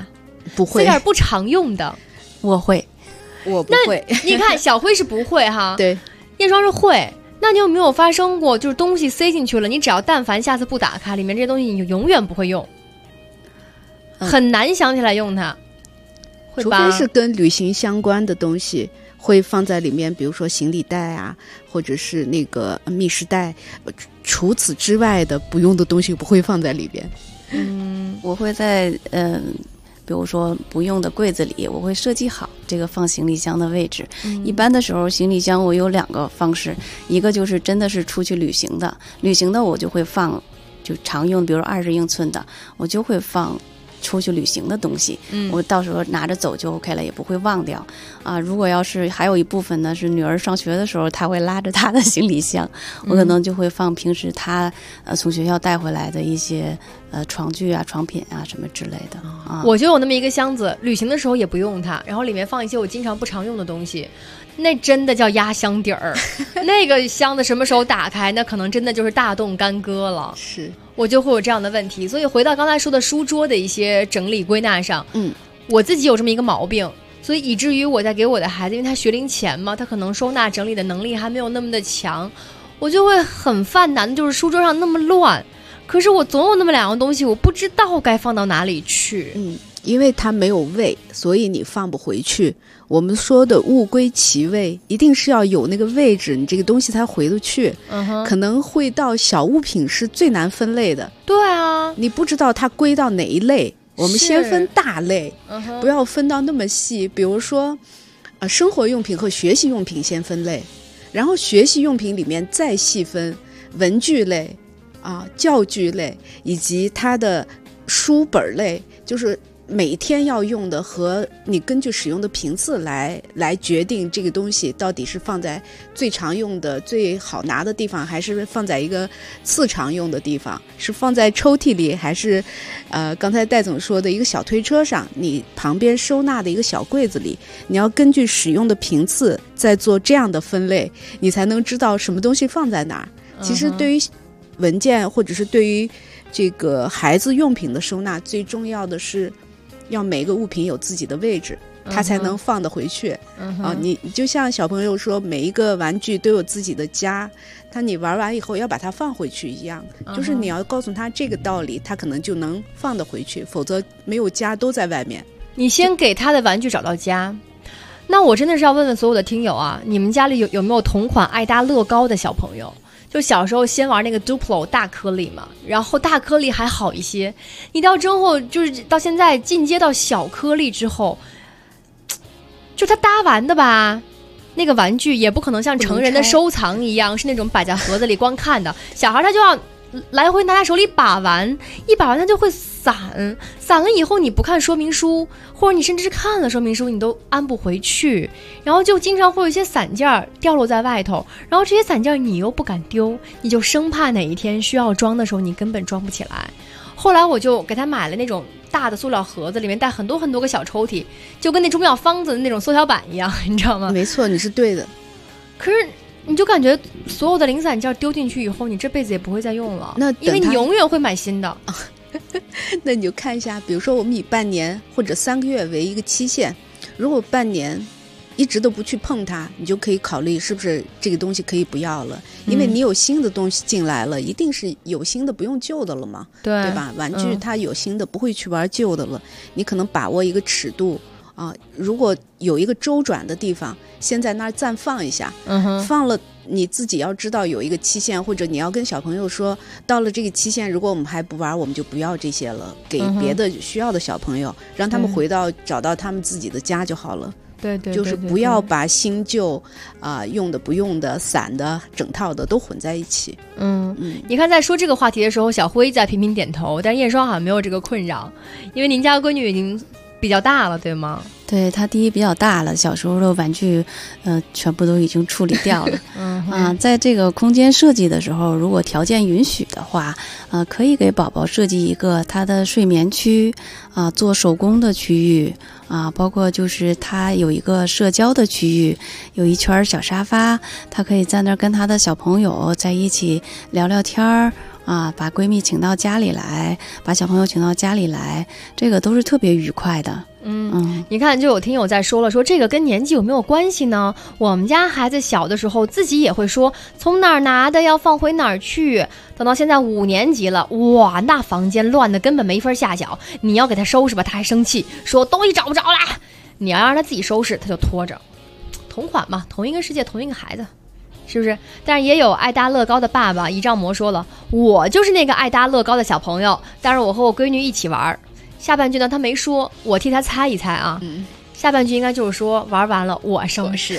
Speaker 9: 不会
Speaker 7: 塞点不常用的。
Speaker 10: 我会，
Speaker 9: 我不会。
Speaker 7: 你看小辉是不会哈，
Speaker 9: 对，
Speaker 7: 燕双是会。那你有没有发生过，就是东西塞进去了，你只要但凡下次不打开，里面这些东西你就永远不会用，很难想起来用它，会吧？
Speaker 9: 除非是跟旅行相关的东西，会放在里面，比如说行李袋啊，或者是那个密实袋。除此之外的不用的东西不会放在里边。
Speaker 10: 我会在比如说不用的柜子里，我会设计好这个放行李箱的位置。一般的时候，行李箱我有2个方式，一个就是真的是出去旅行的，我就会放就常用，比如20英寸的，我就会放出去旅行的东西，我到时候拿着走就 OK 了，也不会忘掉啊。如果要是还有一部分呢，是女儿上学的时候，她会拉着她的行李箱，我可能就会放平时她从学校带回来的一些床具啊、床品啊什么之类的啊。
Speaker 7: 我就有那么一个箱子，旅行的时候也不用它，然后里面放一些我经常不常用的东西。那真的叫压箱底儿，那个箱子什么时候打开，那可能真的就是大动干戈了。
Speaker 9: 是，
Speaker 7: 我就会有这样的问题。所以回到刚才说的书桌的一些整理归纳上，我自己有这么一个毛病，所以以至于我在给我的孩子，因为他学龄前嘛，他可能收纳整理的能力还没有那么的强，我就会很犯难，就是书桌上那么乱，可是我总有那么2样东西，我不知道该放到哪里去。
Speaker 9: 因为它没有位，所以你放不回去。我们说的物归其位，一定是要有那个位置，你这个东西才回得去。可能会到小物品是最难分类的。
Speaker 7: 对啊，
Speaker 9: 你不知道它归到哪一类。我们先分大类，不要分到那么细。比如说，生活用品和学习用品先分类，然后学习用品里面再细分文具类、教具类以及它的书本类，就是每天要用的和你根据使用的频次来决定这个东西到底是放在最常用的最好拿的地方，还是放在一个次常用的地方，是放在抽屉里，还是刚才戴总说的一个小推车上，你旁边收纳的一个小柜子里。你要根据使用的频次再做这样的分类，你才能知道什么东西放在哪儿。其实对于文件或者是对于这个孩子用品的收纳，最重要的是要每个物品有自己的位置，它才能放得回去。你就像小朋友说每一个玩具都有自己的家，你玩完以后要把它放回去一样，就是你要告诉他这个道理，他可能就能放得回去，否则没有家都在外面。
Speaker 7: 你先给他的玩具找到家。那我真的是要问问所有的听友啊，你们家里有没有同款爱搭乐高的小朋友？就小时候先玩那个 Duplo 大颗粒嘛，然后大颗粒还好一些，你到之后就是到现在进阶到小颗粒之后，就他搭完的吧，那个玩具也不可能像成人的收藏一样是那种摆在盒子里光看的，小孩他就要来回拿在手里把玩，一把玩它就会散了以后，你不看说明书，或者你甚至是看了说明书你都安不回去，然后就经常会有一些散件掉落在外头，然后这些散件你又不敢丢，你就生怕哪一天需要装的时候你根本装不起来。后来我就给他买了那种大的塑料盒子，里面带很多很多个小抽屉，就跟那钟表方子的那种缩小版一样，你知道吗？
Speaker 9: 没错，你是对的。
Speaker 7: 可是你就感觉所有的零散件丢进去以后，你这辈子也不会再用了，因为你永远会买新的。
Speaker 9: 那你就看一下，比如说我们以半年或者3个月为一个期限，如果半年一直都不去碰它，你就可以考虑是不是这个东西可以不要了，因为你有新的东西进来了，一定是有新的不用旧的了嘛，对吧？玩具它有新的，不会去玩旧的了，你可能把握一个尺度如果有一个周转的地方，先在那儿暂放一下，放了你自己要知道有一个期限，或者你要跟小朋友说，到了这个期限，如果我们还不玩，我们就不要这些了，给别的需要的小朋友，让他们找到他们自己的家就好了。
Speaker 7: 对，
Speaker 9: 就是不要把新旧用的不用的散的整套的都混在一起。
Speaker 7: 你看在说这个话题的时候，小辉在频频点头，但是燕双好像没有这个困扰，因为您家闺女已经比较大了，对吗？
Speaker 10: 对，他第一比较大了，小时候的玩具全部都已经处理掉了。在这个空间设计的时候，如果条件允许的话，可以给宝宝设计一个他的睡眠区做手工的区域包括就是他有一个社交的区域，有一圈小沙发，他可以在那儿跟他的小朋友在一起聊聊天儿把闺蜜请到家里来，把小朋友请到家里来，这个都是特别愉快的。
Speaker 7: 你看，就有听友在说了，说这个跟年纪有没有关系呢？我们家孩子小的时候自己也会说从哪儿拿的要放回哪儿去，等到现在5年级了，哇，那房间乱的根本没法下脚，你要给他收拾吧，他还生气，说东西找不着啦。你要让他自己收拾，他就拖着。同款嘛，同一个世界，同一个孩子，是不是？但是也有爱搭乐高的爸爸，一丈魔说了，我就是那个爱搭乐高的小朋友，但是我和我闺女一起玩。下半句呢他没说，我替他猜一猜啊。下半句应该就是说玩完了我收拾。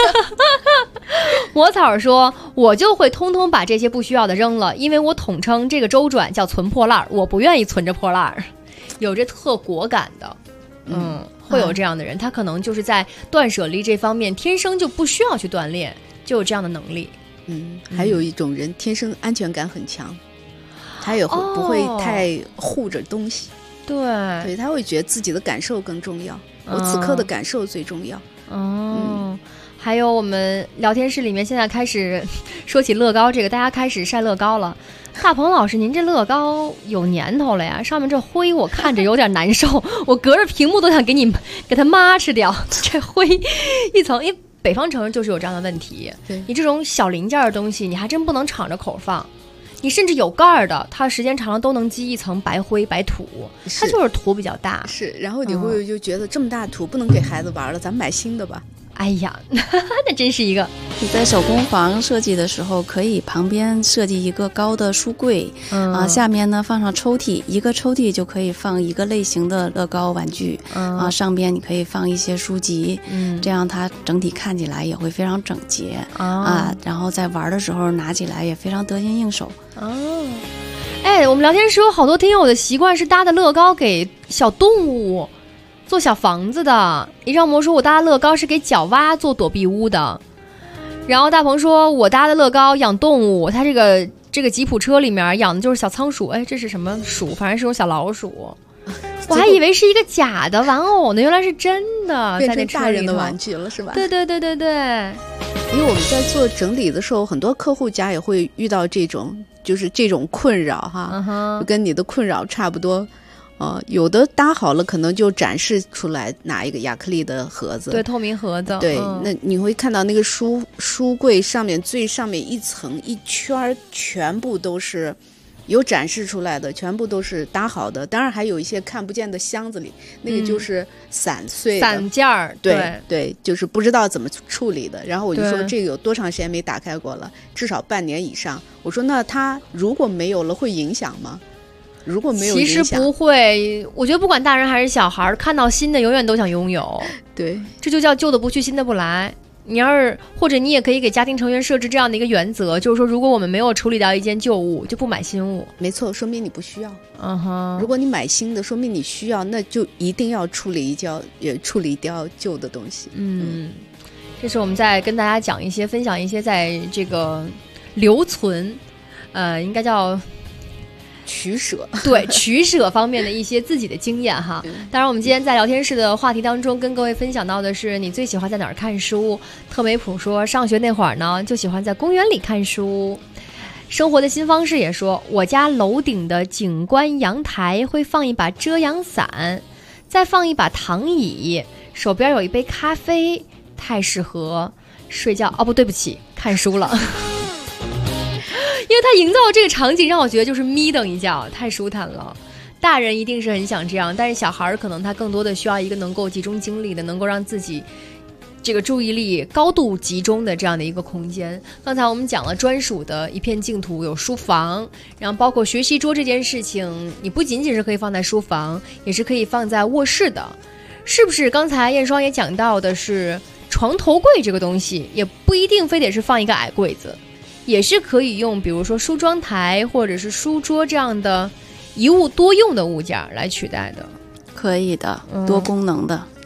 Speaker 7: 魔草说，我就会通通把这些不需要的扔了，因为我统称这个周转叫存破烂，我不愿意存着破烂。有着特果敢的会有这样的人，他可能就是在断舍离这方面天生就不需要去锻炼，就有这样的能力。
Speaker 9: 还有一种人天生安全感很强，他也不会太护着东西。对，他会觉得自己的感受更重要，我此刻的感受最重要。
Speaker 7: 还有我们聊天室里面现在开始说起乐高这个，大家开始晒乐高了。大鹏老师，您这乐高有年头了呀，上面这灰我看着有点难受，我隔着屏幕都想给它抹吃掉，这灰一层。因为北方城就是有这样的问题，你这种小零件的东西你还真不能敞着口放，你甚至有盖儿的，它时间长了都能积一层白灰白土，它就是土比较大。
Speaker 9: 然后你会就觉得这么大土不能给孩子玩了，咱们买新的吧。
Speaker 7: 哎呀，那真是一个。
Speaker 10: 你在手工房设计的时候，可以旁边设计一个高的书柜，下面呢放上抽屉，一个抽屉就可以放一个类型的乐高玩具，上边你可以放一些书籍，这样它整体看起来也会非常整洁然后在玩的时候拿起来也非常得心应手。
Speaker 7: 我们聊天时有好多听友的习惯是搭的乐高给小动物做小房子的。一丈魔说，我搭的乐高是给角蛙做躲避屋的。然后大鹏说，我搭的乐高养动物，他这个吉普车里面养的就是小仓鼠。这是什么鼠？反正是种小老鼠。我还以为是一个假的玩偶呢，原来是真的，
Speaker 9: 变成大人的玩具了是吧？
Speaker 7: 对。
Speaker 9: 因为我们在做整理的时候，很多客户家也会遇到这种困扰哈，跟你的困扰差不多。有的搭好了可能就展示出来拿一个亚克力的盒子，
Speaker 7: 对，透明盒子。
Speaker 9: 对，那你会看到那个书柜上面最上面一层一圈全部都是有展示出来的，全部都是搭好的。当然还有一些看不见的箱子里，那个就是散碎的
Speaker 7: 散件儿。
Speaker 9: 对，就是不知道怎么处理的。然后我就说这个有多长时间没打开过了，至少半年以上。我说那它如果没有了会影响吗？如果没有影响，
Speaker 7: 其实不会。我觉得不管大人还是小孩，看到新的永远都想拥有。
Speaker 9: 对，
Speaker 7: 这就叫旧的不去，新的不来。你要是或者你也可以给家庭成员设置这样的一个原则，就是说如果我们没有处理掉一件旧物，就不买新物。
Speaker 9: 没错，说明你不需要。如果你买新的，说明你需要，那就一定要处理掉旧的东西。
Speaker 7: 这是我们在跟大家讲一些、分享一些在这个留存，应该叫
Speaker 9: 取舍，
Speaker 7: 对取舍方面的一些自己的经验哈。当然我们今天在聊天室的话题当中跟各位分享到的是你最喜欢在哪儿看书。特美普说，上学那会儿呢就喜欢在公园里看书。生活的新方式也说，我家楼顶的景观阳台会放一把遮阳伞，再放一把躺椅，手边有一杯咖啡，太适合睡觉不对不起，看书了。因为他营造这个场景让我觉得就是眯瞪一觉，太舒坦了。大人一定是很想这样，但是小孩可能他更多的需要一个能够集中精力的，能够让自己这个注意力高度集中的这样的一个空间。刚才我们讲了专属的一片净土有书房，然后包括学习桌这件事情，你不仅仅是可以放在书房，也是可以放在卧室的。是不是刚才燕双也讲到的是床头柜这个东西也不一定非得是放一个矮柜子，也是可以用比如说梳妆台或者是书桌这样的一物多用的物件来取代的。
Speaker 10: 可以的，多功能的。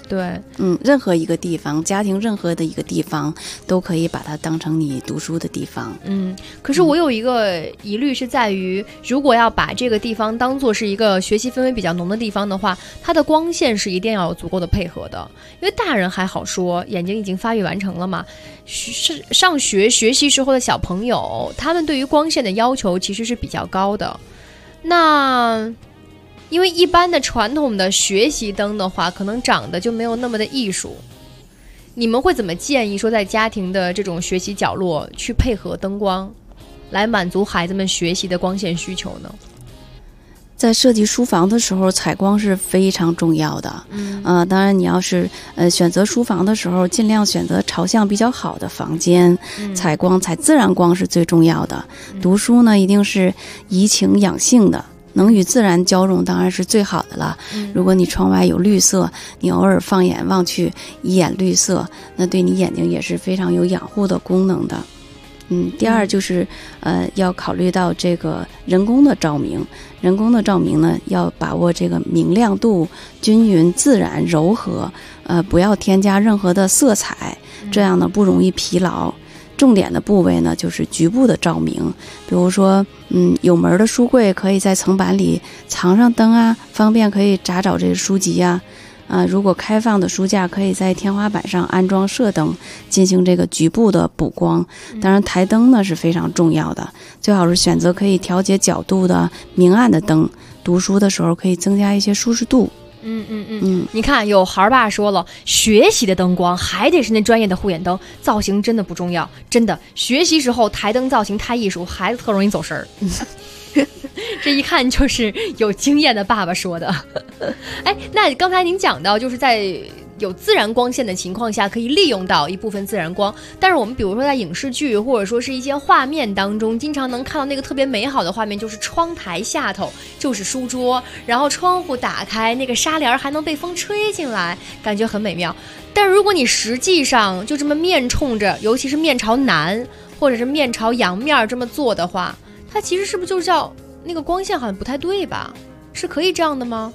Speaker 7: 对，
Speaker 10: 任何一个地方，家庭任何的一个地方都可以把它当成你读书的地方。
Speaker 7: 可是我有一个疑虑是在于，如果要把这个地方当做是一个学习氛围比较浓的地方的话，它的光线是一定要有足够的配合的。因为大人还好说，眼睛已经发育完成了嘛，上学学习时候的小朋友，他们对于光线的要求其实是比较高的。那因为一般的传统的学习灯的话，可能长得就没有那么的艺术。你们会怎么建议说，在家庭的这种学习角落去配合灯光，来满足孩子们学习的光线需求呢？
Speaker 10: 在设计书房的时候，采光是非常重要的。当然你要是选择书房的时候，尽量选择朝向比较好的房间，采自然光是最重要的。读书呢，一定是怡情养性的。能与自然交融当然是最好的了。如果你窗外有绿色，你偶尔放眼望去一眼绿色，那对你眼睛也是非常有养护的功能的。第二就是要考虑到这个人工的照明。人工的照明呢，要把握这个明亮度均匀、自然、柔和，不要添加任何的色彩，这样呢不容易疲劳。重点的部位呢，就是局部的照明，比如说，有门的书柜可以在层板里藏上灯啊，方便可以查找这个书籍啊。如果开放的书架，可以在天花板上安装射灯，进行这个局部的补光。当然，台灯呢是非常重要的，最好是选择可以调节角度的明暗的灯，读书的时候可以增加一些舒适度。
Speaker 7: 你看，有孩儿爸说了，学习的灯光还得是那专业的护眼灯，造型真的不重要。真的，学习时候台灯造型太艺术，孩子特容易走神儿。这一看就是有经验的爸爸说的。哎，那刚才您讲到，就是在有自然光线的情况下，可以利用到一部分自然光。但是我们比如说在影视剧或者说是一些画面当中，经常能看到那个特别美好的画面，就是窗台下头就是书桌，然后窗户打开，那个纱帘还能被风吹进来，感觉很美妙。但如果你实际上就这么面冲着，尤其是面朝南或者是面朝阳面这么做的话，它其实是不是就是叫那个光线好像不太对吧？是可以这样的吗？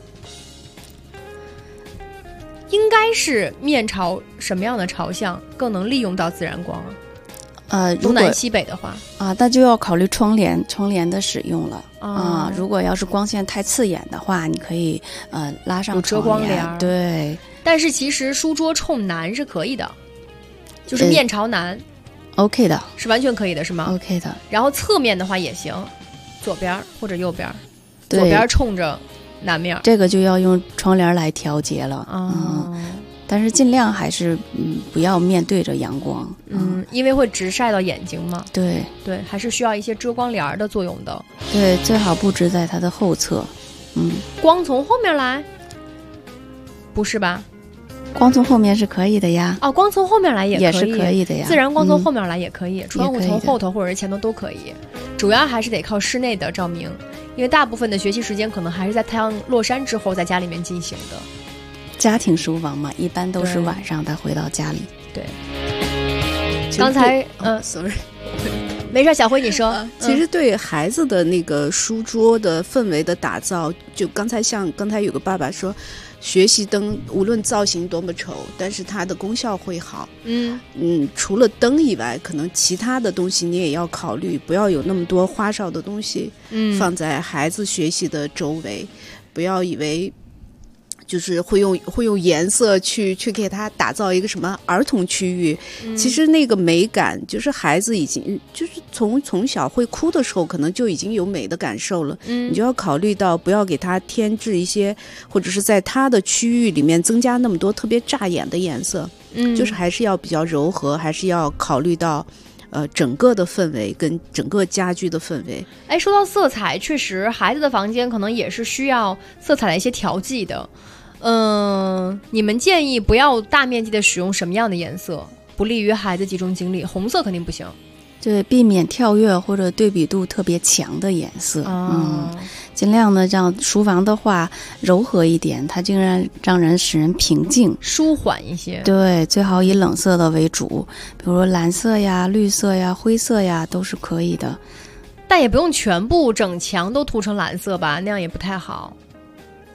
Speaker 7: 应该是面朝什么样的朝向更能利用到自然光啊？东南西北的话
Speaker 10: 那就要考虑窗帘的使用了如果要是光线太刺眼的话，你可以拉上
Speaker 7: 遮光帘。
Speaker 10: 对，
Speaker 7: 但是其实书桌冲南是可以的，就是面朝南。
Speaker 10: OK 的，
Speaker 7: 是完全可以的，是吗
Speaker 10: ？OK 的。
Speaker 7: 然后侧面的话也行，左边或者右边，左边冲着南面，
Speaker 10: 这个就要用窗帘来调节了。但是尽量还是不要面对着阳光，
Speaker 7: 因为会直晒到眼睛嘛。
Speaker 10: 对，
Speaker 7: 还是需要一些遮光帘的作用的。
Speaker 10: 对，最好布置在它的后侧。
Speaker 7: 光从后面来，不是吧？
Speaker 10: 光从后面是可以的呀。
Speaker 7: 光从后面来也
Speaker 10: 是可以的呀。
Speaker 7: 自然光从后面来也可以，窗户从后头或者是前头都可以。主要还是得靠室内的照明，因为大部分的学习时间可能还是在太阳落山之后在家里面进行的。
Speaker 10: 家庭书房嘛，一般都是晚上他回到家里。
Speaker 7: 对。刚才
Speaker 9: sorry，
Speaker 7: 没事，小辉你说。
Speaker 9: 其实对孩子的那个书桌的氛围的打造，就刚才有个爸爸说，学习灯无论造型多么丑，但是它的功效会好。除了灯以外，可能其他的东西你也要考虑，不要有那么多花哨的东西放在孩子学习的周围，不要以为就是会用颜色去给他打造一个什么儿童区域，其实那个美感就是孩子已经就是从小会哭的时候，可能就已经有美的感受了。你就要考虑到不要给他添置一些，或者是在他的区域里面增加那么多特别扎眼的颜色。就是还是要比较柔和，还是要考虑到整个的氛围跟整个家居的氛围。
Speaker 7: 说到色彩，确实孩子的房间可能也是需要色彩的一些调剂的。你们建议不要大面积的使用什么样的颜色，不利于孩子集中精力？红色肯定不行。
Speaker 10: 对，避免跳跃或者对比度特别强的颜色。尽量呢让书房的话柔和一点，它竟然让人使人平静
Speaker 7: 舒缓一些。
Speaker 10: 对，最好以冷色的为主，比如说蓝色呀、绿色呀、灰色呀都是可以的。
Speaker 7: 但也不用全部整墙都涂成蓝色吧，那样也不太好。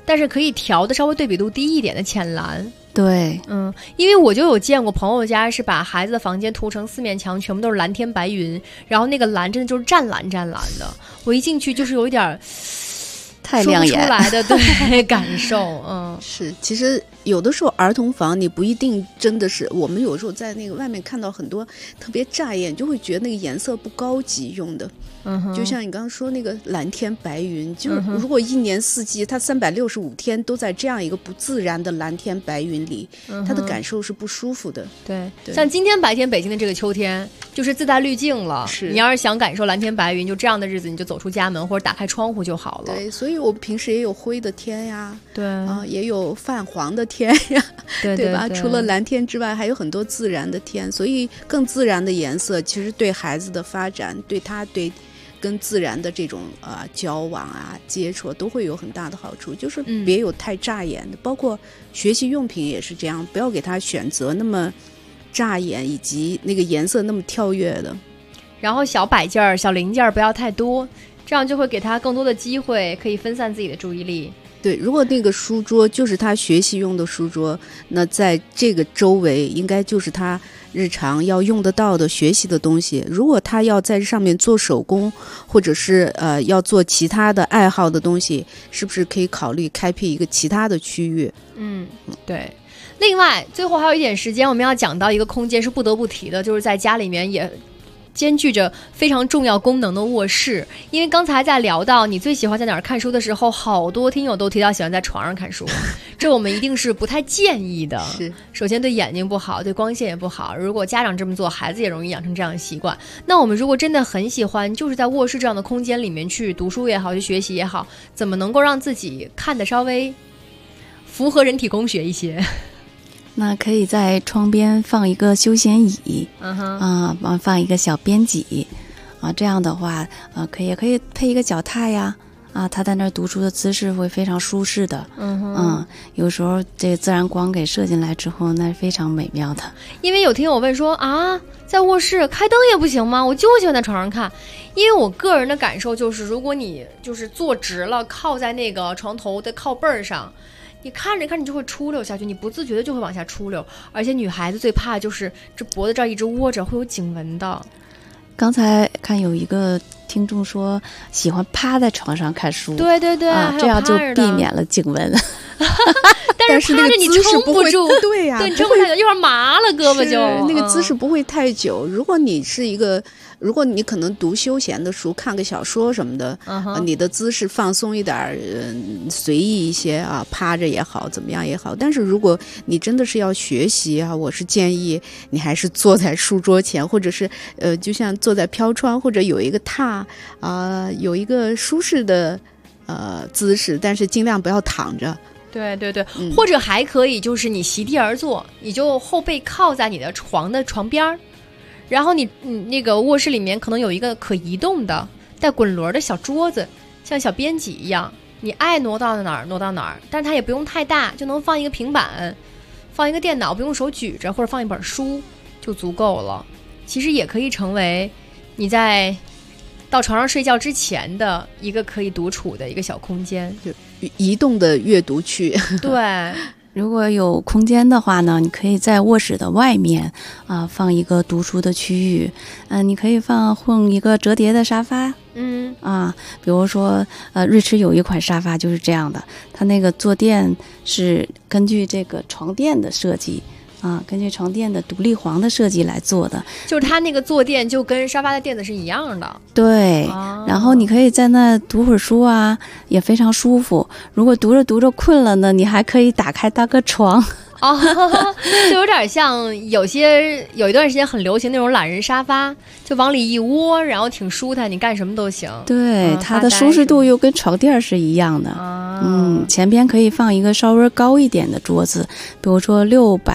Speaker 7: 但是可以调的稍微对比度低一点的浅蓝。
Speaker 10: 对，
Speaker 7: 因为我就有见过朋友家是把孩子的房间涂成4面墙全部都是蓝天白云，然后那个蓝真的就是湛蓝的，我一进去就是有一点
Speaker 10: 太亮眼
Speaker 7: 说不出来的对感受。
Speaker 9: 是，其实有的时候儿童房你不一定真的是，我们有时候在那个外面看到很多特别扎眼，就会觉得那个颜色不高级用的。就像你刚刚说那个蓝天白云，就如果一年四季它365天都在这样一个不自然的蓝天白云里，它的感受是不舒服的。
Speaker 7: 对，像今天白天北京的这个秋天就是自带滤镜了，你要是想感受蓝天白云，就这样的日子你就走出家门或者打开窗户就好了。
Speaker 9: 对，所以我平时也有灰的天呀，
Speaker 7: 对
Speaker 9: 也有泛黄的天呀，对吧？除了蓝天之外还有很多自然的天，所以更自然的颜色其实对孩子的发展，对他对跟自然的这种交往啊接触都会有很大的好处，就是别有太扎眼的，包括学习用品也是这样，不要给他选择那么扎眼以及那个颜色那么跳跃的，
Speaker 7: 然后小摆件儿小零件儿不要太多，这样就会给他更多的机会可以分散自己的注意力。
Speaker 9: 对，如果那个书桌就是他学习用的书桌，那在这个周围应该就是他日常要用得到的学习的东西。如果他要在上面做手工，或者是要做其他的爱好的东西，是不是可以考虑开辟一个其他的区域？
Speaker 7: 对。另外最后还有一点时间，我们要讲到一个空间是不得不提的，就是在家里面也兼具着非常重要功能的卧室。因为刚才在聊到你最喜欢在哪儿看书的时候，好多听友都提到喜欢在床上看书，这我们一定是不太建议的。
Speaker 9: 是，
Speaker 7: 首先对眼睛不好，对光线也不好，如果家长这么做，孩子也容易养成这样的习惯。那我们如果真的很喜欢就是在卧室这样的空间里面去读书也好，去学习也好，怎么能够让自己看得稍微符合人体工学一些？
Speaker 10: 那可以在窗边放一个休闲椅，放一个小编辑，这样的话，也可以配一个脚踏呀，他在那儿读书的姿势会非常舒适的。有时候这自然光给射进来之后，那是非常美妙的。
Speaker 7: 因为有听友问说在卧室开灯也不行吗？我就喜欢在床上看。因为我个人的感受就是，如果你就是坐直了，靠在那个床头的靠背儿上，你看着看着就会出溜下去，你不自觉的就会往下出溜。而且女孩子最怕就是这脖子这儿一直窝着会有颈纹的。
Speaker 10: 刚才看有一个听众说喜欢趴在床上看书，
Speaker 7: 对，
Speaker 10: 这样就避免了颈纹。
Speaker 7: 但是趴着你撑不住，
Speaker 9: 对呀，
Speaker 7: 你撑不太久，一会儿麻了胳膊就。
Speaker 9: 那个姿势不会太久。如果你可能读休闲的书，看个小说什么的，你的姿势放松一点，随意一些趴着也好，怎么样也好。但是如果你真的是要学习我是建议你还是坐在书桌前，或者是就像坐在飘窗，或者有一个榻有一个舒适的姿势，但是尽量不要躺着。
Speaker 7: 对，或者还可以就是你席地而坐，你就后背靠在你的床边儿，然后你那个卧室里面可能有一个可移动的带滚轮的小桌子，像小编辑一样，你爱挪到哪儿挪到哪儿，但是它也不用太大，就能放一个平板，放一个电脑，不用手举着，或者放一本书就足够了。其实也可以成为你在到床上睡觉之前的一个可以独处的一个小空间，
Speaker 9: 就移动的阅读区。
Speaker 7: 对，
Speaker 10: 如果有空间的话呢，你可以在卧室的外面放一个读书的区域，你可以放一个折叠的沙发，比如说瑞驰有一款沙发就是这样的，它那个坐垫是根据这个床垫的设计。根据床垫的独立簧的设计来做的，
Speaker 7: 就是它那个坐垫就跟沙发的垫子是一样的。
Speaker 10: 对，然后你可以在那读会儿书也非常舒服。如果读着读着困了呢，你还可以打开当个床。
Speaker 7: 就有点像有一段时间很流行那种懒人沙发，就往里一窝，然后挺舒坦，你干什么都行。
Speaker 10: 对，它的舒适度又跟床垫是一样的。前边可以放一个稍微高一点的桌子，比如说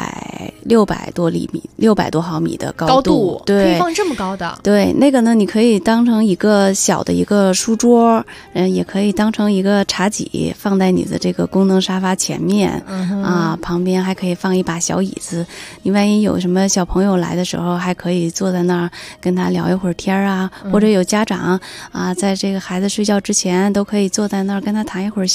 Speaker 10: 600多毫米的高度，对，
Speaker 7: 可以放这么高的。
Speaker 10: 对，那个呢，你可以当成一个小的一个书桌，也可以当成一个茶几，放在你的这个功能沙发前面，旁边还可以放一把小椅子。你万一有什么小朋友来的时候，还可以坐在那儿跟他聊一会儿天或者有家长在这个孩子睡觉之前都可以坐在那儿跟他谈一会儿心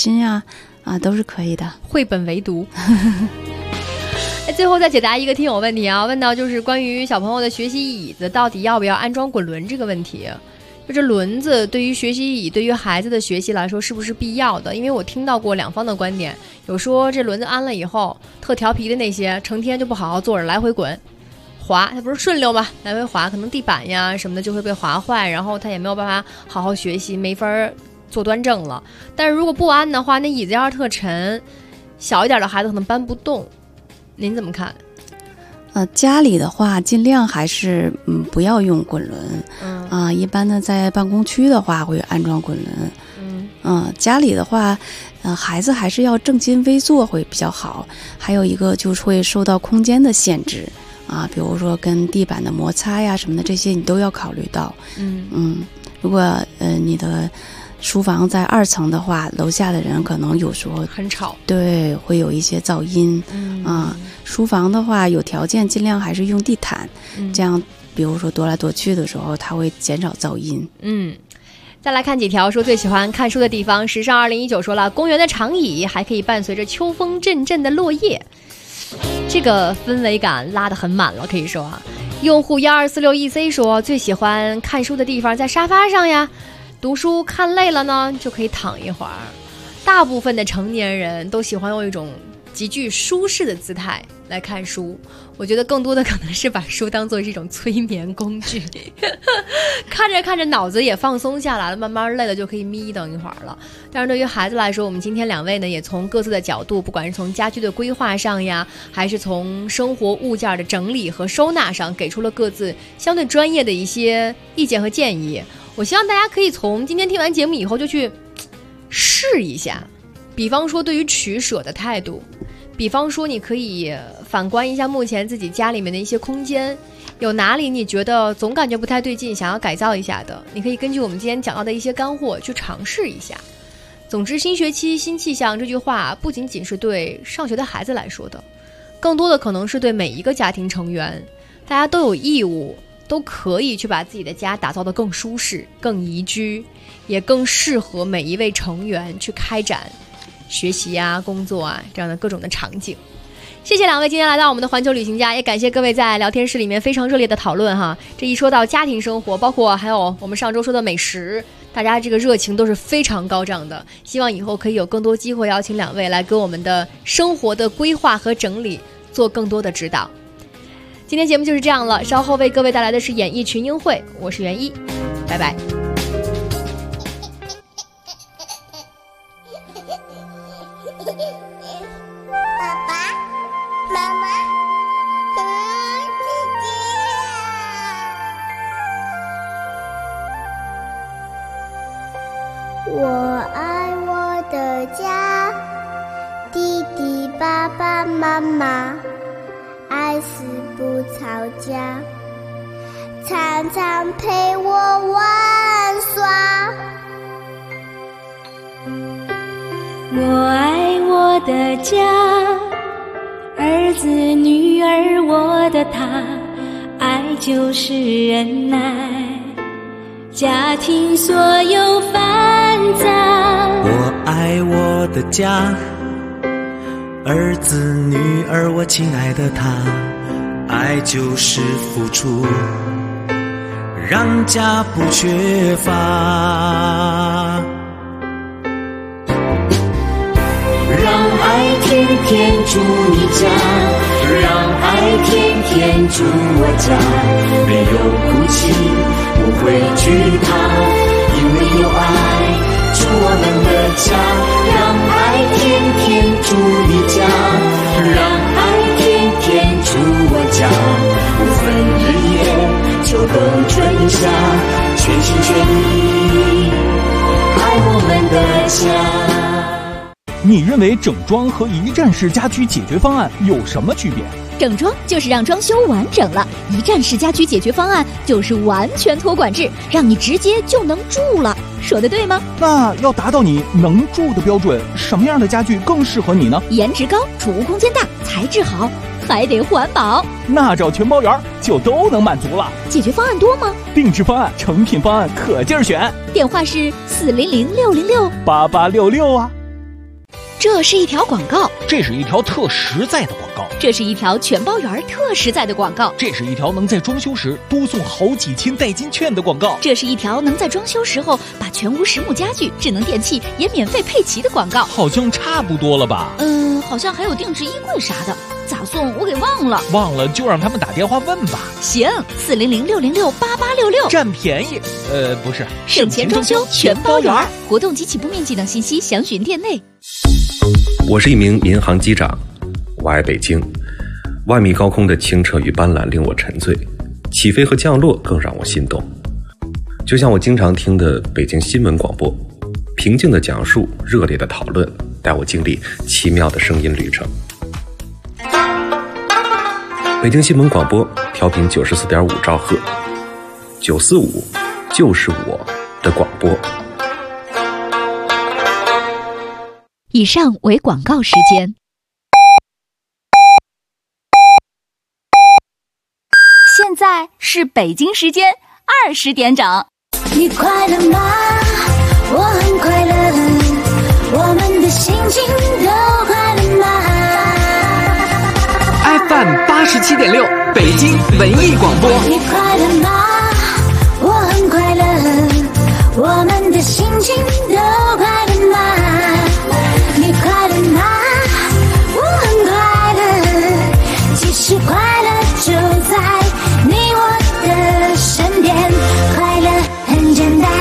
Speaker 10: 都是可以的。
Speaker 7: 绘本为读。最后再解答一个听友问题啊，问到就是关于小朋友的学习椅子到底要不要安装滚轮这个问题。就这轮子对于学习椅对于孩子的学习来说是不是必要的？因为我听到过两方的观点，有说这轮子安了以后特调皮的那些成天就不好好坐着来回滚滑，它不是顺溜吗？来回滑可能地板呀什么的就会被滑坏，然后他也没有办法好好学习，没法坐端正了。但是如果不安的话，那椅子要是特沉，小一点的孩子可能搬不动。您怎么看？
Speaker 10: 家里的话尽量还是不要用滚轮。一般的在办公区的话会安装滚轮。家里的话孩子还是要正襟危坐会比较好。还有一个就是会受到空间的限制比如说跟地板的摩擦呀什么的，这些你都要考虑到。如果你的书房在2层的话，楼下的人可能有时候
Speaker 7: 很吵，
Speaker 10: 对，会有一些噪音。书房的话有条件尽量还是用地毯，这样比如说踱来踱去的时候它会减少噪音。
Speaker 7: 再来看几条，说最喜欢看书的地方，时尚2019说了，公园的长椅还可以伴随着秋风阵阵的落叶，这个氛围感拉得很满了，可以说用户1246EC 说最喜欢看书的地方在沙发上呀，读书看累了呢就可以躺一会儿。大部分的成年人都喜欢用一种极具舒适的姿态来看书，我觉得更多的可能是把书当作是一种催眠工具看着看着脑子也放松下来了，慢慢累了就可以眯等一会儿了。但是对于孩子来说，我们今天2位呢也从各自的角度，不管是从家居的规划上呀，还是从生活物件的整理和收纳上，给出了各自相对专业的一些意见和建议。我希望大家可以从今天听完节目以后就去试一下，比方说对于取舍的态度，比方说你可以反观一下目前自己家里面的一些空间，有哪里你觉得总感觉不太对劲，想要改造一下的，你可以根据我们今天讲到的一些干货去尝试一下。总之，新学期新气象这句话不仅仅是对上学的孩子来说的，更多的可能是对每一个家庭成员，大家都有义务，都可以去把自己的家打造得更舒适、更宜居，也更适合每一位成员去开展学习啊、工作啊这样的各种的场景。谢谢2位今天来到我们的环球旅行家，也感谢各位在聊天室里面非常热烈的讨论哈。这一说到家庭生活，包括还有我们上周说的美食，大家这个热情都是非常高涨的。希望以后可以有更多机会邀请2位来给我们的生活的规划和整理做更多的指导。今天节目就是这样了，稍后为各位带来的是演艺群英会，我是袁一，拜拜。
Speaker 2: 我爱我的家，弟弟爸爸妈妈爱死不吵架，常常陪我玩耍。
Speaker 14: 我爱我的家，儿子女儿我的他，爱就是忍耐，家庭所有烦躁。
Speaker 8: 我爱我的家，儿子女儿我亲爱的他，爱就是付出，让家不缺乏。让爱天天住你家，让爱天天住我家，没有哭泣，不会惧怕，因为有爱住我们的家。让爱天天住你家，让爱天天住我家，不分日夜，秋冬春夏，全心全意爱我们的家。
Speaker 13: 你认为整装和一站式家居解决方案有什么区别？
Speaker 5: 整装就是让装修完整了，一站式家居解决方案就是完全托管制，让你直接就能住了。说的对吗？
Speaker 13: 那要达到你能住的标准，什么样的家具更适合你呢？
Speaker 5: 颜值高，储物空间大，材质好，还得环保。
Speaker 13: 那找全包园就都能满足了。
Speaker 5: 解决方案多吗？
Speaker 13: 定制方案、成品方案可劲儿选。
Speaker 5: 电话是400-606-8866啊。 这是一条广告，
Speaker 6: 这是一条特实在的广告，
Speaker 5: 这是一条全包圆特实在的广告，
Speaker 6: 这是一条能在装修时多送好几千代金券的广告，
Speaker 5: 这是一条能在装修时候把全屋实木家具、智能电器也免费配齐的广告。
Speaker 6: 好像差不多了吧？
Speaker 5: 好像还有定制衣柜啥的，咋送我给忘了。
Speaker 6: 忘了就让他们打电话问吧。
Speaker 5: 行，400-606-8866，
Speaker 6: 占便宜。不是，
Speaker 5: 省钱装修全包圆，活动及起步面积等信息详询店内。
Speaker 15: 我是一名民航机长，我爱北京。万米高空的清澈与斑斓令我沉醉，起飞和降落更让我心动。就像我经常听的北京新闻广播，平静的讲述，热烈的讨论，带我经历奇妙的声音旅程。北京新闻广播调频94.5兆赫，945就是我的广播。
Speaker 5: 以上为广告时间。
Speaker 1: 现在是北京时间20点整。
Speaker 2: 你快乐吗？我很快乐，我们的心情都快乐吗？
Speaker 3: FM 87.6，北京文艺广播。
Speaker 2: 你快乐吗？我很快乐，我们的心情都快乐吗？你快乐吗？我很快乐，其实快乐就在你我的身边，快乐很简单。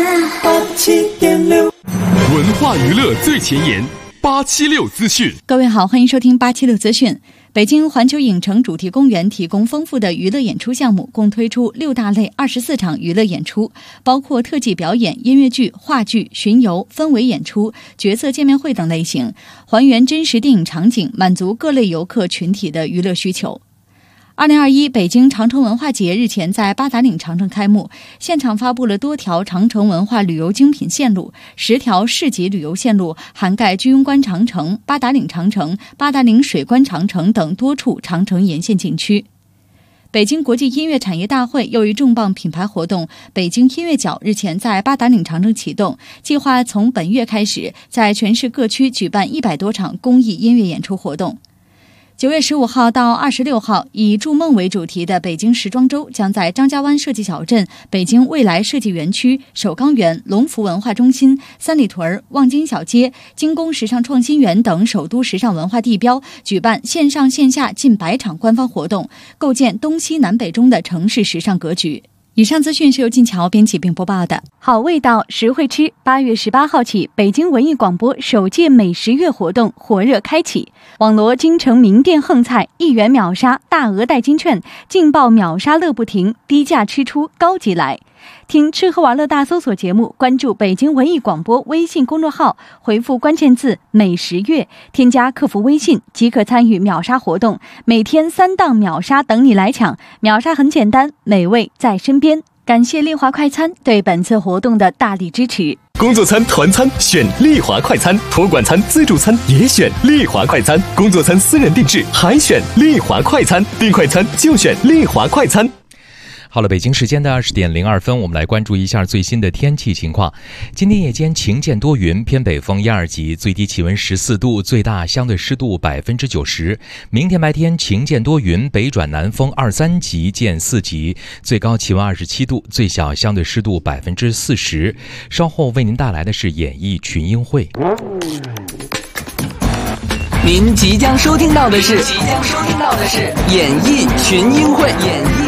Speaker 12: 87.6，文化娱乐最前沿，876资讯。
Speaker 16: 各位好，欢迎收听876资讯。北京环球影城主题公园提供丰富的娱乐演出项目，共推出6大类24场娱乐演出，包括特技表演、音乐剧、话剧、巡游、氛围演出、角色见面会等类型，还原真实电影场景，满足各类游客群体的娱乐需求。2021北京长城文化节日前在八达岭长城开幕，现场发布了多条长城文化旅游精品线路，10条市级旅游线路，涵盖居庸关长城、八达岭长城、八达岭水关长城等多处长城沿线景区。北京国际音乐产业大会又一重磅品牌活动北京音乐角日前在八达岭长城启动，计划从本月开始在全市各区举办100多场公益音乐演出活动。9月15号到26号，以筑梦为主题的北京时装周将在张家湾设计小镇、北京未来设计园区、首钢园、龙福文化中心、三里屯、望京小街、精工时尚创新园等首都时尚文化地标举办线上线下近100场官方活动，构建东西南北中的城市时尚格局。以上资讯是由静乔编辑并播报的。好味道，实惠吃。8月18号起，北京文艺广播首届美食月活动火热开启，网罗京城名店横菜，1元秒杀，大额代金券，劲爆秒杀乐不停，低价吃出高级来。听吃喝玩乐大搜索节目，关注北京文艺广播微信公众号，回复关键字美食月，添加客服微信即可参与秒杀活动，每天3档秒杀等你来抢。秒杀很简单，美味在身边。感谢丽华快餐对本次活动的大力支持。
Speaker 12: 工作餐、团餐选丽华快餐，托管餐、自助餐也选丽华快餐，工作餐私人定制还选丽华快餐，订快餐就选丽华快餐。
Speaker 17: 好了，北京时间的20点02分，我们来关注一下最新的天气情况。今天夜间晴见多云，偏北风1、2级，最低气温14度，最大相对湿度90%。明天白天晴见多云，北转南风2、3级见4级，最高气温27度，最小相对湿度40%。稍后为您带来的是演艺群英会。
Speaker 3: 您即将收听到的是演艺群英会。